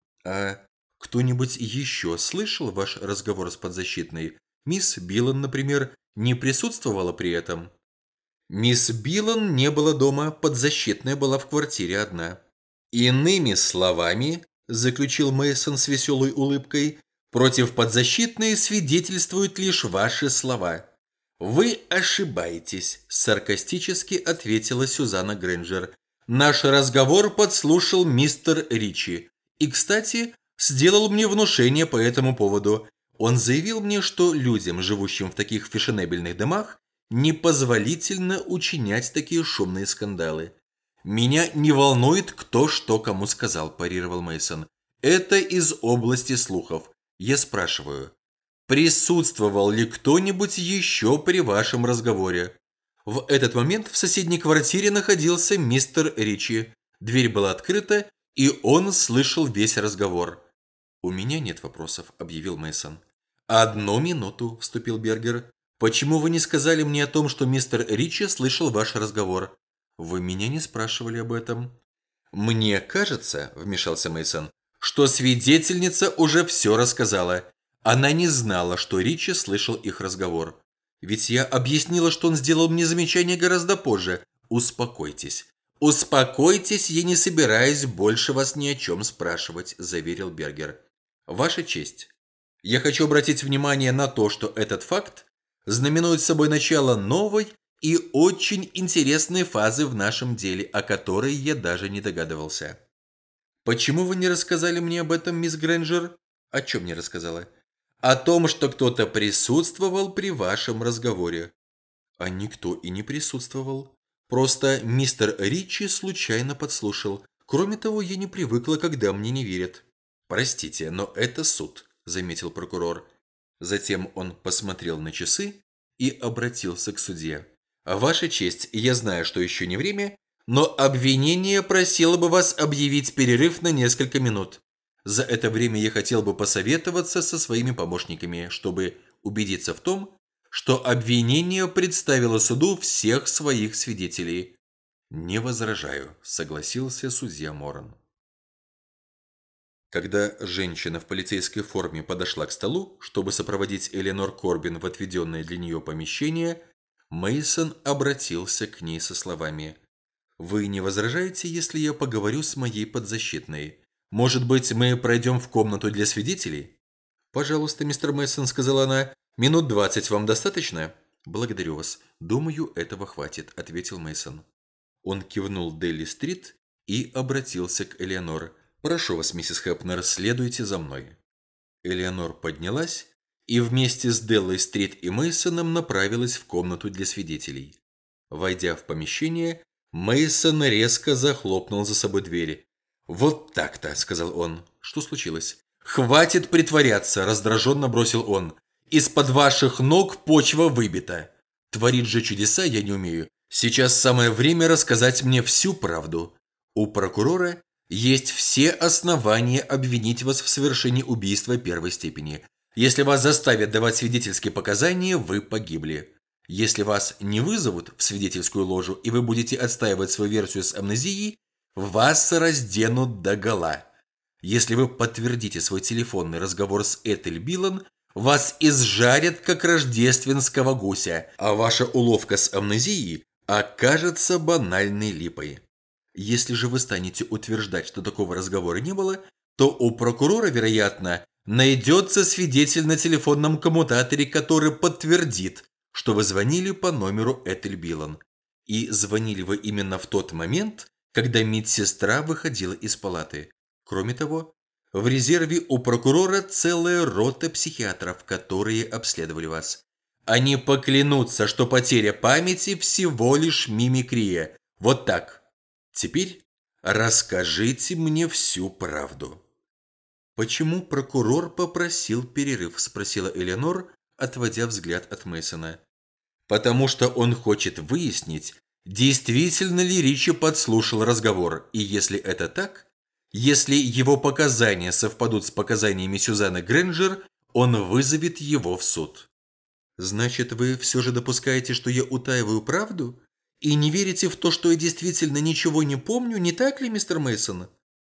«А кто-нибудь еще слышал ваш разговор с подзащитной? Мисс Биллан, например, не присутствовала при этом?» «Мисс Биллан не было дома, подзащитная была в квартире одна». «Иными словами, – заключил Мейсон с веселой улыбкой, – против подзащитной свидетельствуют лишь ваши слова». «Вы ошибаетесь», – саркастически ответила Сюзанна Грэнджер. «Наш разговор подслушал мистер Ричи. И, кстати, сделал мне внушение по этому поводу. Он заявил мне, что людям, живущим в таких фешенебельных домах, непозволительно учинять такие шумные скандалы». «Меня не волнует, кто что кому сказал», – парировал Мейсон. «Это из области слухов. Я спрашиваю, присутствовал ли кто-нибудь еще при вашем разговоре?» В этот момент в соседней квартире находился мистер Ричи. Дверь была открыта, и он слышал весь разговор. «У меня нет вопросов», – объявил Мейсон. «Одну минуту», – вступил Бергер. «Почему вы не сказали мне о том, что мистер Ричи слышал ваш разговор?» «Вы меня не спрашивали об этом». «Мне кажется», – вмешался Мейсон, – «что свидетельница уже все рассказала. Она не знала, что Ричи слышал их разговор. Ведь я объяснила, что он сделал мне замечание гораздо позже. Успокойтесь». «Успокойтесь, я не собираюсь больше вас ни о чем спрашивать», – заверил Бергер. «Ваша честь, я хочу обратить внимание на то, что этот факт знаменует собой начало новой и очень интересной фазы в нашем деле, о которой я даже не догадывался». «Почему вы не рассказали мне об этом, мисс Грэнджер?» «О чем не рассказала?» «О том, что кто-то присутствовал при вашем разговоре». «А никто и не присутствовал. Просто мистер Ричи случайно подслушал. Кроме того, я не привыкла, когда мне не верят». «Простите, но это суд», – заметил прокурор. Затем он посмотрел на часы и обратился к судье. «Ваша честь, я знаю, что еще не время, но обвинение просило бы вас объявить перерыв на несколько минут. За это время я хотел бы посоветоваться со своими помощниками, чтобы убедиться в том, что обвинение представило суду всех своих свидетелей». «Не возражаю», – согласился судья Моран. Когда женщина в полицейской форме подошла к столу, чтобы сопроводить Эленор Корбин в отведенное для нее помещение, Мейсон обратился к ней со словами: «Вы не возражаете, если я поговорю с моей подзащитной? Может быть, мы пройдем в комнату для свидетелей?» «Пожалуйста, мистер Мейсон», – сказала она. «Минут двадцать вам достаточно?» «Благодарю вас. Думаю, этого хватит», – ответил Мейсон. Он кивнул Делли-стрит и обратился к Элеонор. «Прошу вас, миссис Хепнер, следуйте за мной». Элеонор поднялась и вместе с Деллой-стрит и Мейсоном направилась в комнату для свидетелей. Войдя в помещение, Мейсон резко захлопнул за собой двери. «Вот так-то», – сказал он. «Что случилось?» «Хватит притворяться», – раздраженно бросил он. «Из-под ваших ног почва выбита. Творить же чудеса я не умею. Сейчас самое время рассказать мне всю правду. У прокурора есть все основания обвинить вас в совершении убийства первой степени. Если вас заставят давать свидетельские показания, вы погибли. Если вас не вызовут в свидетельскую ложу и вы будете отстаивать свою версию с амнезией, вас разденут догола. Если вы подтвердите свой телефонный разговор с Этель Биллан, вас изжарят, как рождественского гуся, а ваша уловка с амнезией окажется банальной липой. Если же вы станете утверждать, что такого разговора не было, то у прокурора, вероятно, найдется свидетель на телефонном коммутаторе, который подтвердит, что вы звонили по номеру Этель Биллан. И звонили вы именно в тот момент, когда медсестра выходила из палаты. Кроме того, в резерве у прокурора целая рота психиатров, которые обследовали вас. Они поклянутся, что потеря памяти всего лишь мимикрия. Вот так. Теперь расскажите мне всю правду». «Почему прокурор попросил перерыв?» – спросила Элеонор, отводя взгляд от Мейсона. «Потому что он хочет выяснить, действительно ли Ричи подслушал разговор, и если это так, если его показания совпадут с показаниями Сюзанны Грэнджер, он вызовет его в суд. Значит, вы все же допускаете, что я утаиваю правду? И не верите в то, что я действительно ничего не помню, не так ли, мистер Мейсон?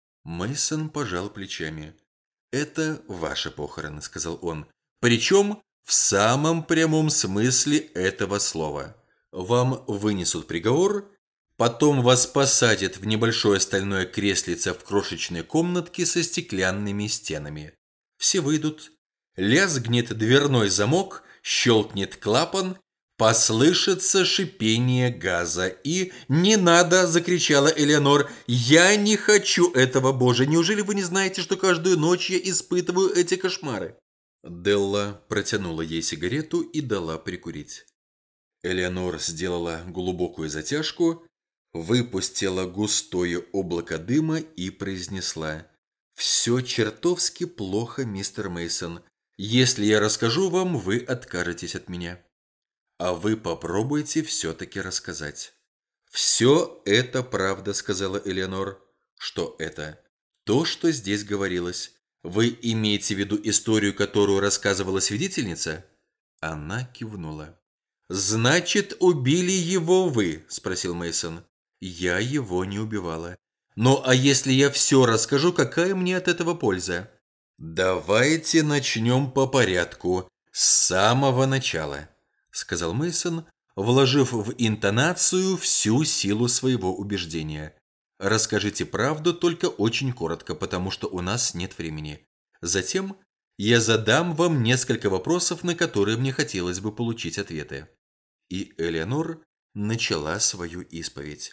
Мейсон пожал плечами. «Это ваши похороны», — сказал он. «Причем в самом прямом смысле этого слова. Вам вынесут приговор, потом вас посадят в небольшое стальное креслице в крошечной комнатке со стеклянными стенами. Все выйдут, лязгнет дверной замок, щелкнет клапан, послышится шипение газа и... «Не надо!» – закричала Элеонор. «Я не хочу этого, Боже! Неужели вы не знаете, что каждую ночь я испытываю эти кошмары?» Делла протянула ей сигарету и дала прикурить. Элеонор сделала глубокую затяжку, выпустила густое облако дыма и произнесла: «Все чертовски плохо, мистер Мейсон. Если я расскажу вам, вы откажетесь от меня. А вы попробуйте все-таки рассказать». «Все это правда», — сказала Элеонор. «Что это?» «То, что здесь говорилось. Вы имеете в виду историю, которую рассказывала свидетельница?» Она кивнула. «Значит, убили его вы?» – спросил Мейсон. «Я его не убивала. Ну, а если я все расскажу, какая мне от этого польза?» «Давайте начнем по порядку, с самого начала», – сказал Мейсон, вложив в интонацию всю силу своего убеждения. «Расскажите правду, только очень коротко, потому что у нас нет времени. Затем я задам вам несколько вопросов, на которые мне хотелось бы получить ответы». И Элеонор начала свою исповедь.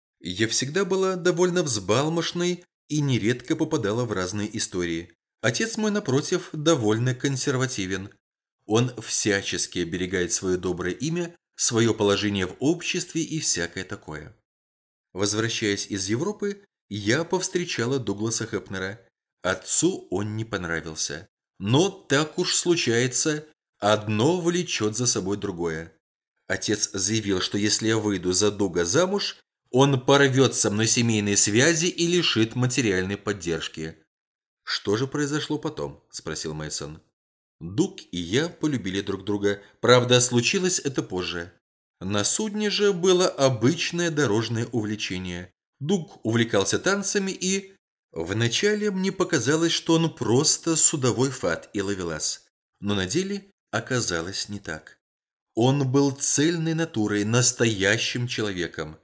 Я всегда была довольно взбалмошной и нередко попадала в разные истории. Отец мой, напротив, довольно консервативен. Он всячески оберегает свое доброе имя, свое положение в обществе и всякое такое. Возвращаясь из Европы, я повстречала Дугласа Хепнера. Отцу он не понравился. Но так уж случается, одно влечет за собой другое. Отец заявил, что если я выйду за Дуга замуж, он порвет со мной семейные связи и лишит материальной поддержки. «Что же произошло потом?» – спросил Мейсон. Дуг и я полюбили друг друга. Правда, случилось это позже. На судне же было обычное дорожное увлечение. Дуг увлекался танцами и... Вначале мне показалось, что он просто судовой фат и ловелас. Но на деле оказалось не так. Он был цельной натурой, настоящим человеком.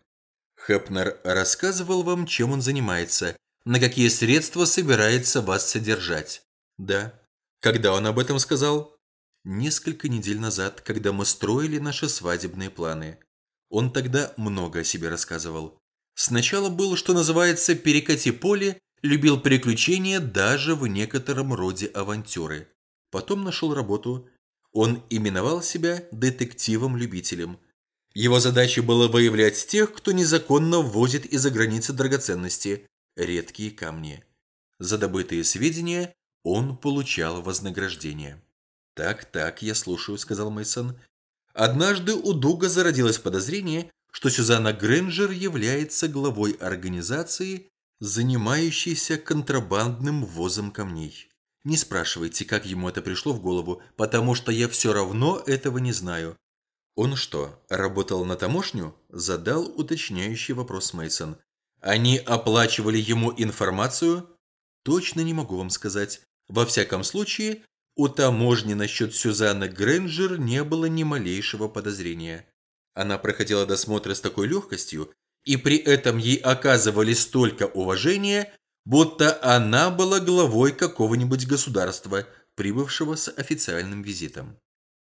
Хепнер рассказывал вам, чем он занимается, на какие средства собирается вас содержать. Да. Когда он об этом сказал? Несколько недель назад, когда мы строили наши свадебные планы. Он тогда много о себе рассказывал. Сначала был, что называется, перекати поле, любил приключения даже в некотором роде авантюры. Потом нашел работу. Он именовал себя детективом-любителем. Его задачей было выявлять тех, кто незаконно ввозит из-за границы драгоценности, редкие камни. За добытые сведения он получал вознаграждение. «Так-так, я слушаю», — сказал Мейсон. Однажды у Дуга зародилось подозрение, что Сюзанна Грэнджер является главой организации, занимающейся контрабандным ввозом камней. Не спрашивайте, как ему это пришло в голову, потому что я все равно этого не знаю. Он что, работал на таможню? Задал уточняющий вопрос Мейсон. Они оплачивали ему информацию? Точно не могу вам сказать. Во всяком случае, у таможни насчет Сюзанны Грэнджер не было ни малейшего подозрения. Она проходила досмотры с такой легкостью, и при этом ей оказывали столько уважения, будто она была главой какого-нибудь государства, прибывшего с официальным визитом.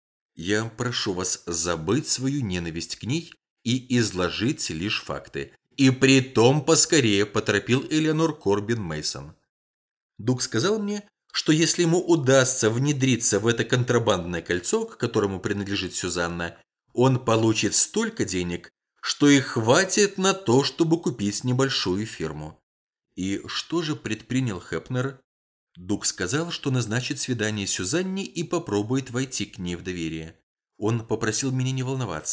Я прошу вас забыть свою ненависть к ней и изложить лишь факты. И притом поскорее, поторопил Элеонор Корбин Мейсон. Дуг сказал мне, что если ему удастся внедриться в это контрабандное кольцо, к которому принадлежит Сюзанна, он получит столько денег, что их хватит на то, чтобы купить небольшую фирму. И что же предпринял Хепнер? Дуг сказал, что назначит свидание Сюзанне и попробует войти к ней в доверие. Он попросил меня не волноваться,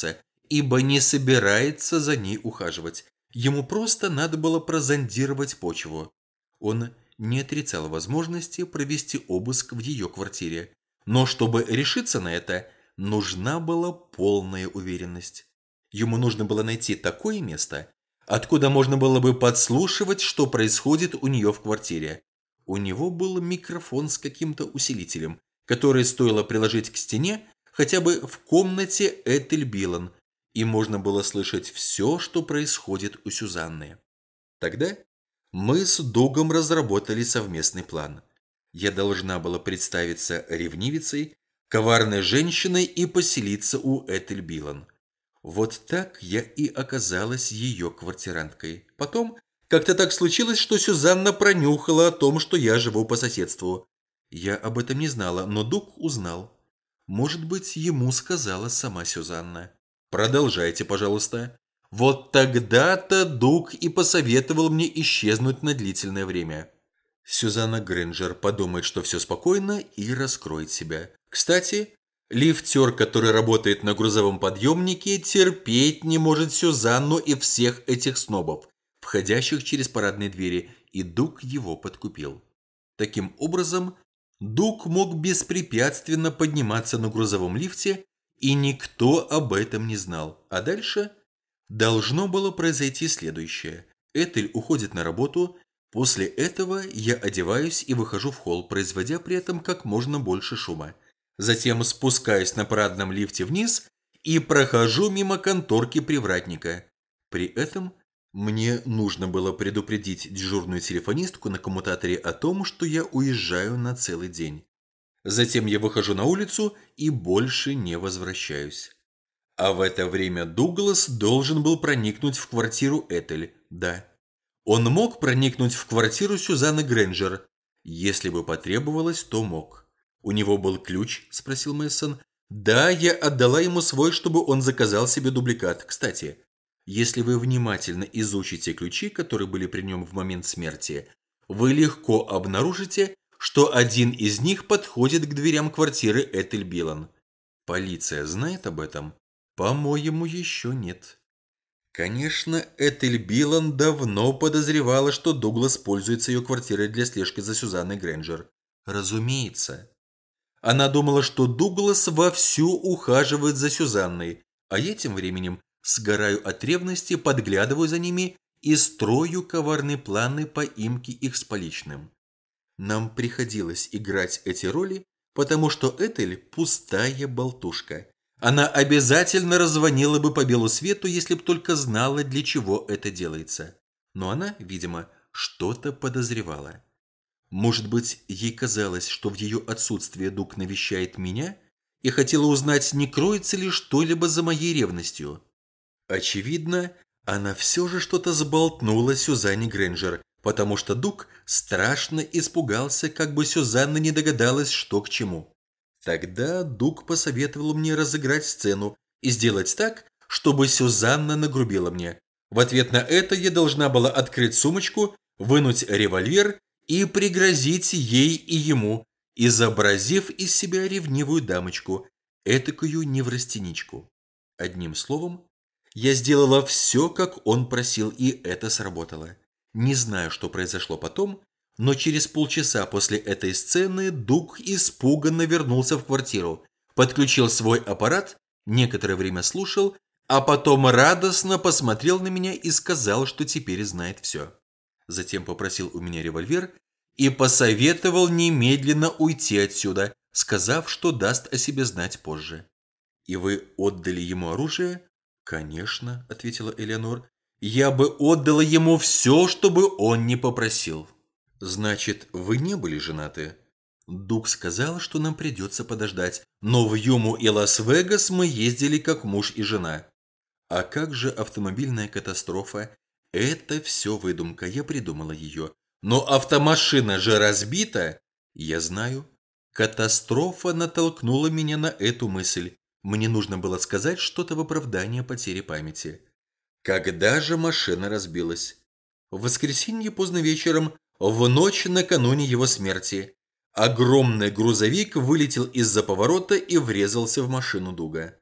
ибо не собирается за ней ухаживать. Ему просто надо было прозондировать почву. Он не отрицал возможности провести обыск в ее квартире. Но чтобы решиться на это, нужна была полная уверенность. Ему нужно было найти такое место, откуда можно было бы подслушивать, что происходит у нее в квартире. У него был микрофон с каким-то усилителем, который стоило приложить к стене хотя бы в комнате Этель Билан, и можно было слышать все, что происходит у Сюзанны. Тогда мы с Дугом разработали совместный план. Я должна была представиться ревнивицей, коварной женщиной и поселиться у Этель Билан. Вот так я и оказалась ее квартиранткой. Потом как-то так случилось, что Сюзанна пронюхала о том, что я живу по соседству. Я об этом не знала, но Дуг узнал. Может быть, ему сказала сама Сюзанна. Продолжайте, пожалуйста. Вот тогда-то Дуг и посоветовал мне исчезнуть на длительное время. Сюзанна Грэнджер подумает, что все спокойно, и раскроет себя. Кстати, лифтер, который работает на грузовом подъемнике, терпеть не может Сюзанну и всех этих снобов, входящих через парадные двери, и Дуг его подкупил. Таким образом, Дуг мог беспрепятственно подниматься на грузовом лифте, и никто об этом не знал. А дальше должно было произойти следующее. Этель уходит на работу. После этого я одеваюсь и выхожу в холл, производя при этом как можно больше шума. Затем спускаюсь на парадном лифте вниз и прохожу мимо конторки привратника. При этом мне нужно было предупредить дежурную телефонистку на коммутаторе о том, что я уезжаю на целый день. Затем я выхожу на улицу и больше не возвращаюсь. А в это время Дуглас должен был проникнуть в квартиру Этель. Да. Он мог проникнуть в квартиру Сюзанны Грэнджер. Если бы потребовалось, то мог. «У него был ключ?» – спросил Мэйсон. «Да, я отдала ему свой, чтобы он заказал себе дубликат. Кстати, если вы внимательно изучите ключи, которые были при нем в момент смерти, вы легко обнаружите, что один из них подходит к дверям квартиры Этель Билан. Полиция знает об этом? По-моему, еще нет». Конечно, Этель Билан давно подозревала, что Дуглас пользуется ее квартирой для слежки за Сюзанной Грэнджер. Разумеется. Она думала, что Дуглас вовсю ухаживает за Сюзанной, а я тем временем сгораю от ревности, подглядываю за ними и строю коварные планы поимки их с поличным. Нам приходилось играть эти роли, потому что Этель пустая болтушка. Она обязательно раззвонила бы по белу свету, если б только знала, для чего это делается. Но она, видимо, что-то подозревала. Может быть, ей казалось, что в ее отсутствие Дуг навещает меня и хотела узнать, не кроется ли что-либо за моей ревностью. Очевидно, она все же что-то сболтнула Сюзанне Грэнджер, потому что Дуг страшно испугался, как бы Сюзанна не догадалась, что к чему. Тогда Дуг посоветовал мне разыграть сцену и сделать так, чтобы Сюзанна нагрубила мне. В ответ на это я должна была открыть сумочку, вынуть револьвер и пригрозить ей и ему, изобразив из себя ревнивую дамочку, этакую неврастеничку. Одним словом, я сделала все, как он просил, и это сработало. Не знаю, что произошло потом, но через полчаса после этой сцены Дуг испуганно вернулся в квартиру, подключил свой аппарат, некоторое время слушал, а потом радостно посмотрел на меня и сказал, что теперь знает все. Затем попросил у меня револьвер и посоветовал немедленно уйти отсюда, сказав, что даст о себе знать позже. «И вы отдали ему оружие?» «Конечно», — ответила Элеонор. «Я бы отдала ему все, чтобы он не попросил». «Значит, вы не были женаты?» Дуг сказал, что нам придется подождать, но в Юму и Лас-Вегас мы ездили как муж и жена. А как же автомобильная катастрофа? Это все выдумка, я придумала ее. Но автомашина же разбита. Я знаю. Катастрофа натолкнула меня на эту мысль. Мне нужно было сказать что-то в оправдание потери памяти. Когда же машина разбилась? В воскресенье поздно вечером, в ночь накануне его смерти. Огромный грузовик вылетел из-за поворота и врезался в машину Дуга.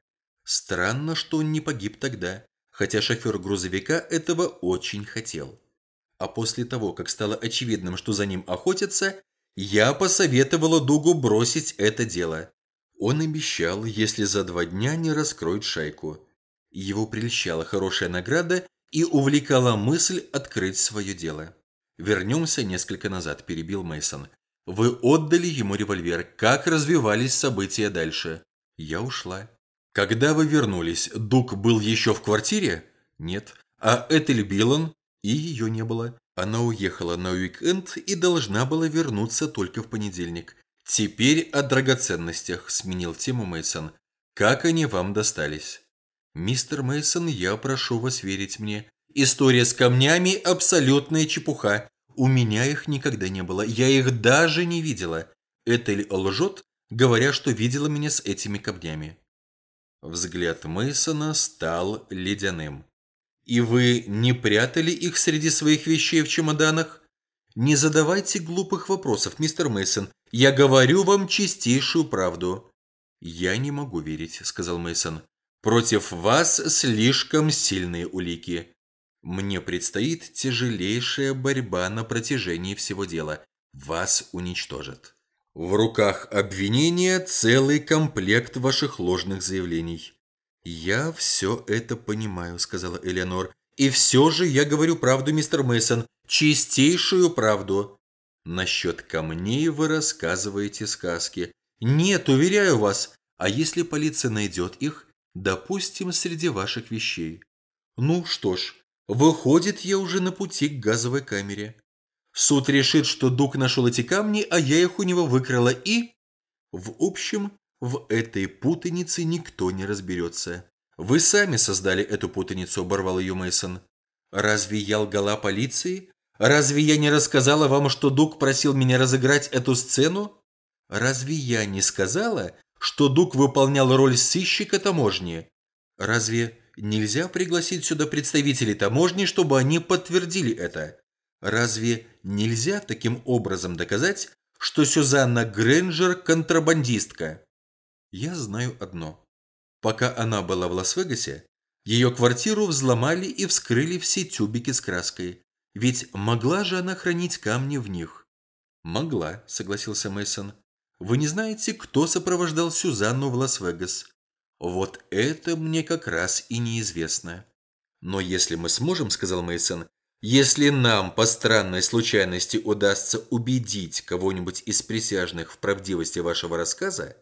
Странно, что он не погиб тогда, хотя шофер грузовика этого очень хотел. А после того, как стало очевидным, что за ним охотятся, я посоветовала Дугу бросить это дело. Он обещал, если за два дня не раскроет шайку. Его прельщала хорошая награда и увлекала мысль открыть свое дело. Вернемся несколько назад, перебил Мейсон. Вы отдали ему револьвер. Как развивались события дальше? Я ушла. Когда вы вернулись, Дуг был еще в квартире? Нет. А Этель Билан? И ее не было. Она уехала на уикенд и должна была вернуться только в понедельник. Теперь о драгоценностях, сменил тему Мейсон. Как они вам достались? Мистер Мейсон, я прошу вас верить мне. История с камнями – абсолютная чепуха. У меня их никогда не было. Я их даже не видела. Этель лжет, говоря, что видела меня с этими камнями. Взгляд Мейсона стал ледяным. И вы не прятали их среди своих вещей в чемоданах? Не задавайте глупых вопросов, мистер Мейсон. Я говорю вам чистейшую правду. Я не могу верить, сказал Мейсон. Против вас слишком сильные улики. Мне предстоит тяжелейшая борьба на протяжении всего дела. Вас уничтожат. В руках обвинения целый комплект ваших ложных заявлений. «Я все это понимаю», — сказала Элеонор. «И все же я говорю правду, мистер Мейсон, чистейшую правду». «Насчет камней вы рассказываете сказки». «Нет, уверяю вас. А если полиция найдет их, допустим, среди ваших вещей?» «Ну что ж, выходит, я уже на пути к газовой камере. Суд решит, что Дуг нашел эти камни, а я их у него выкрала и...» «В общем, в этой путанице никто не разберется. Вы сами создали эту путаницу», — оборвал ее Мейсон. «Разве я лгала полиции? Разве я не рассказала вам, что Дуг просил меня разыграть эту сцену? Разве я не сказала, что Дуг выполнял роль сыщика таможни? Разве нельзя пригласить сюда представителей таможни, чтобы они подтвердили это? Разве нельзя таким образом доказать, что Сюзанна Грэнджер контрабандистка? Я знаю одно. Пока она была в Лас-Вегасе, ее квартиру взломали и вскрыли все тюбики с краской. Ведь могла же она хранить камни в них? Могла, согласился Мейсон. Вы не знаете, кто сопровождал Сюзанну в Лас-Вегас? Вот это мне как раз и неизвестно. Но если мы сможем, сказал Мейсон, если нам по странной случайности удастся убедить кого-нибудь из присяжных в правдивости вашего рассказа,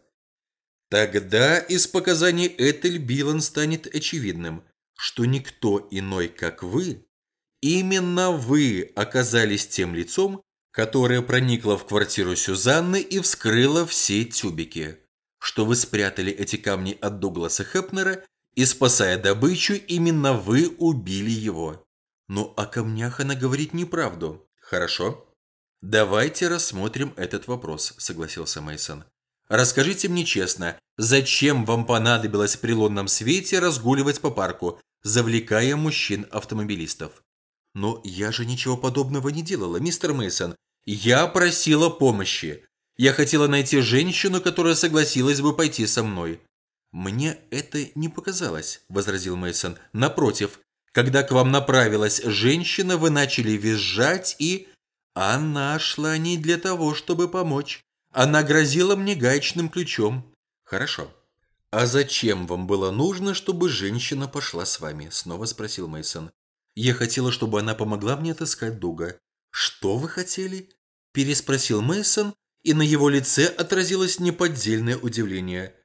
тогда из показаний Этель Билан станет очевидным, что никто иной, как вы, именно вы оказались тем лицом, которое проникло в квартиру Сюзанны и вскрыло все тюбики, что вы спрятали эти камни от Дугласа Хепнера и, спасая добычу, именно вы убили его. Но о камнях она говорит неправду. Хорошо. Давайте рассмотрим этот вопрос, согласился Мейсон. Расскажите мне честно, зачем вам понадобилось при лунном свете разгуливать по парку, завлекая мужчин-автомобилистов? Но я же ничего подобного не делала, мистер Мейсон. Я просила помощи. Я хотела найти женщину, которая согласилась бы пойти со мной. Мне это не показалось, возразил Мейсон. Напротив, когда к вам направилась женщина, вы начали визжать и... Она шла не для того, чтобы помочь. Она грозила мне гаечным ключом. Хорошо. А зачем вам было нужно, чтобы женщина пошла с вами? Снова спросил Мейсон. Я хотела, чтобы она помогла мне отыскать Дуга. Что вы хотели? Переспросил Мейсон, и на его лице отразилось неподдельное удивление.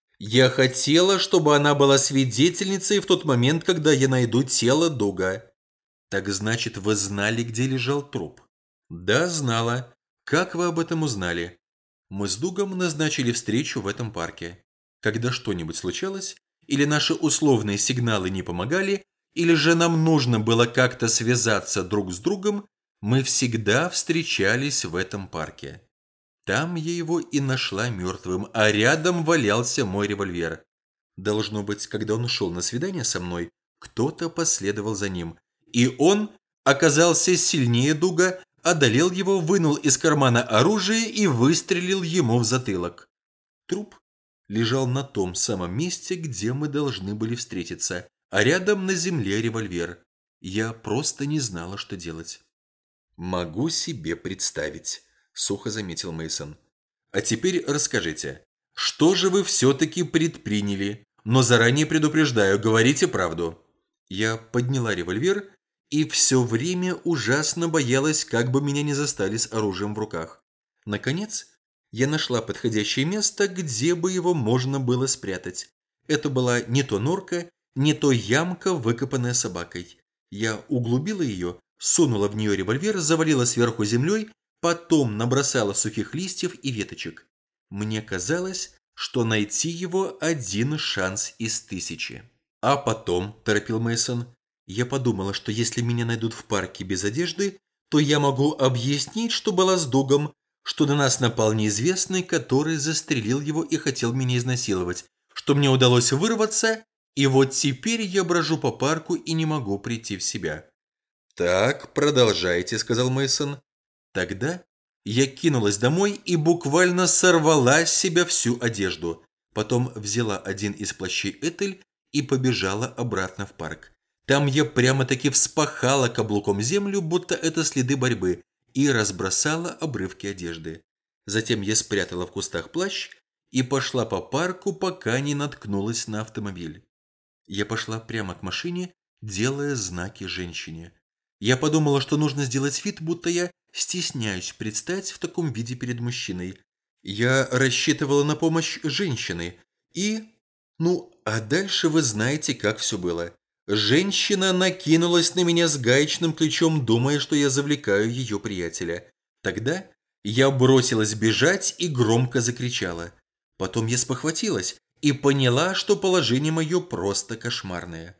Я хотела, чтобы она была свидетельницей в тот момент, когда я найду тело Дуга. Так значит, вы знали, где лежал труп? Да, знала. Как вы об этом узнали? Мы с Дугом назначили встречу в этом парке. Когда что-нибудь случалось, или наши условные сигналы не помогали, или же нам нужно было как-то связаться друг с другом, мы всегда встречались в этом парке. Там я его и нашла мертвым, а рядом валялся мой револьвер. Должно быть, когда он ушел на свидание со мной, кто-то последовал за ним. И он оказался сильнее Дуга, одолел его, вынул из кармана оружие и выстрелил ему в затылок. Труп лежал на том самом месте, где мы должны были встретиться, а рядом на земле револьвер. Я просто не знала, что делать. «Могу себе представить», – сухо заметил Мейсон. «А теперь расскажите, что же вы все-таки предприняли? Но заранее предупреждаю, говорите правду». Я подняла револьвер и все время ужасно боялась, как бы меня не застали с оружием в руках. Наконец, я нашла подходящее место, где бы его можно было спрятать. Это была не то норка, не то ямка, выкопанная собакой. Я углубила ее, сунула в нее револьвер, завалила сверху землей, потом набросала сухих листьев и веточек. Мне казалось, что найти его один шанс из тысячи. А потом, торопил Мейсон, я подумала, что если меня найдут в парке без одежды, то я могу объяснить, что была с Дугом, что на нас напал неизвестный, который застрелил его и хотел меня изнасиловать, что мне удалось вырваться, и вот теперь я брожу по парку и не могу прийти в себя. «Так, продолжайте», — сказал Мейсон. Тогда я кинулась домой и буквально сорвала с себя всю одежду. Потом взяла один из плащей Этель и побежала обратно в парк. Там я прямо-таки вспахала каблуком землю, будто это следы борьбы, и разбросала обрывки одежды. Затем я спрятала в кустах плащ и пошла по парку, пока не наткнулась на автомобиль. Я пошла прямо к машине, делая знаки женщине. Я подумала, что нужно сделать вид, будто я стесняюсь предстать в таком виде перед мужчиной. Я рассчитывала на помощь женщины. И... Ну, а дальше вы знаете, как все было. Женщина накинулась на меня с гаечным ключом, думая, что я завлекаю ее приятеля. Тогда я бросилась бежать и громко закричала. Потом я спохватилась и поняла, что положение мое просто кошмарное.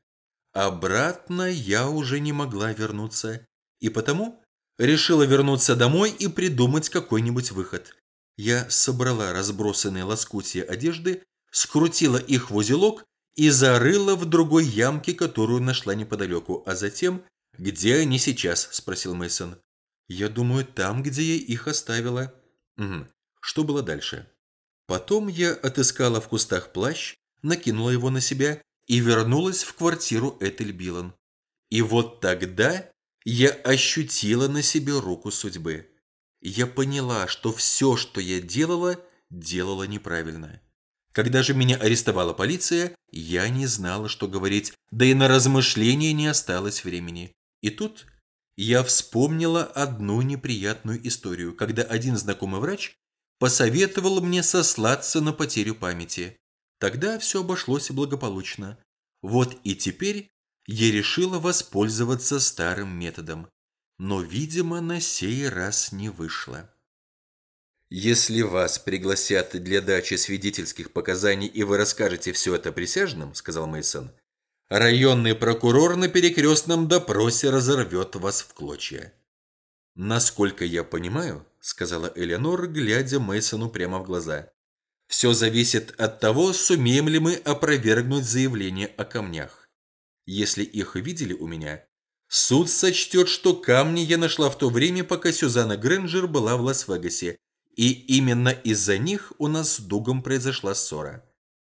Обратно я уже не могла вернуться, и потому решила вернуться домой и придумать какой-нибудь выход. Я собрала разбросанные лоскутья одежды, скрутила их в узелок и зарыла в другой ямке, которую нашла неподалеку, а затем... «Где они сейчас?» – спросил Мейсон. «Я думаю, там, где я их оставила». Угу. Что было дальше? Потом я отыскала в кустах плащ, накинула его на себя и вернулась в квартиру Этель Билан. И вот тогда я ощутила на себе руку судьбы. Я поняла, что все, что я делала, делала неправильно. Когда же меня арестовала полиция, я не знала, что говорить, да и на размышления не осталось времени. И тут я вспомнила одну неприятную историю, когда один знакомый врач посоветовал мне сослаться на потерю памяти. Тогда все обошлось благополучно. Вот и теперь я решила воспользоваться старым методом. Но, видимо, на сей раз не вышло. «Если вас пригласят для дачи свидетельских показаний, и вы расскажете все это присяжным, — сказал Мейсон, — районный прокурор на перекрестном допросе разорвет вас в клочья». «Насколько я понимаю, — сказала Элеонор, глядя Мейсону прямо в глаза, — все зависит от того, сумеем ли мы опровергнуть заявление о камнях. Если их видели у меня, суд сочтет, что камни я нашла в то время, пока Сюзанна Грэнджер была в Лас-Вегасе, и именно из-за них у нас с Дугом произошла ссора».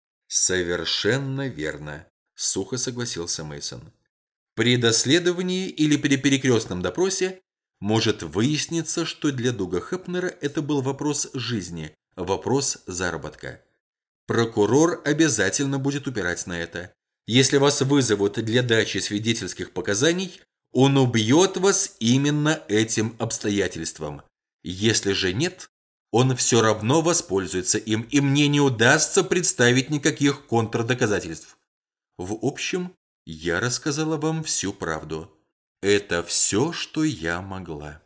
«Совершенно верно», – сухо согласился Мейсон. «При доследовании или при перекрестном допросе может выясниться, что для Дуга Хепнера это был вопрос жизни, вопрос заработка. Прокурор обязательно будет упирать на это. Если вас вызовут для дачи свидетельских показаний, он убьет вас именно этим обстоятельством. Если же нет, он все равно воспользуется им, и мне не удастся представить никаких контрдоказательств. В общем, я рассказала вам всю правду. Это все, что я могла».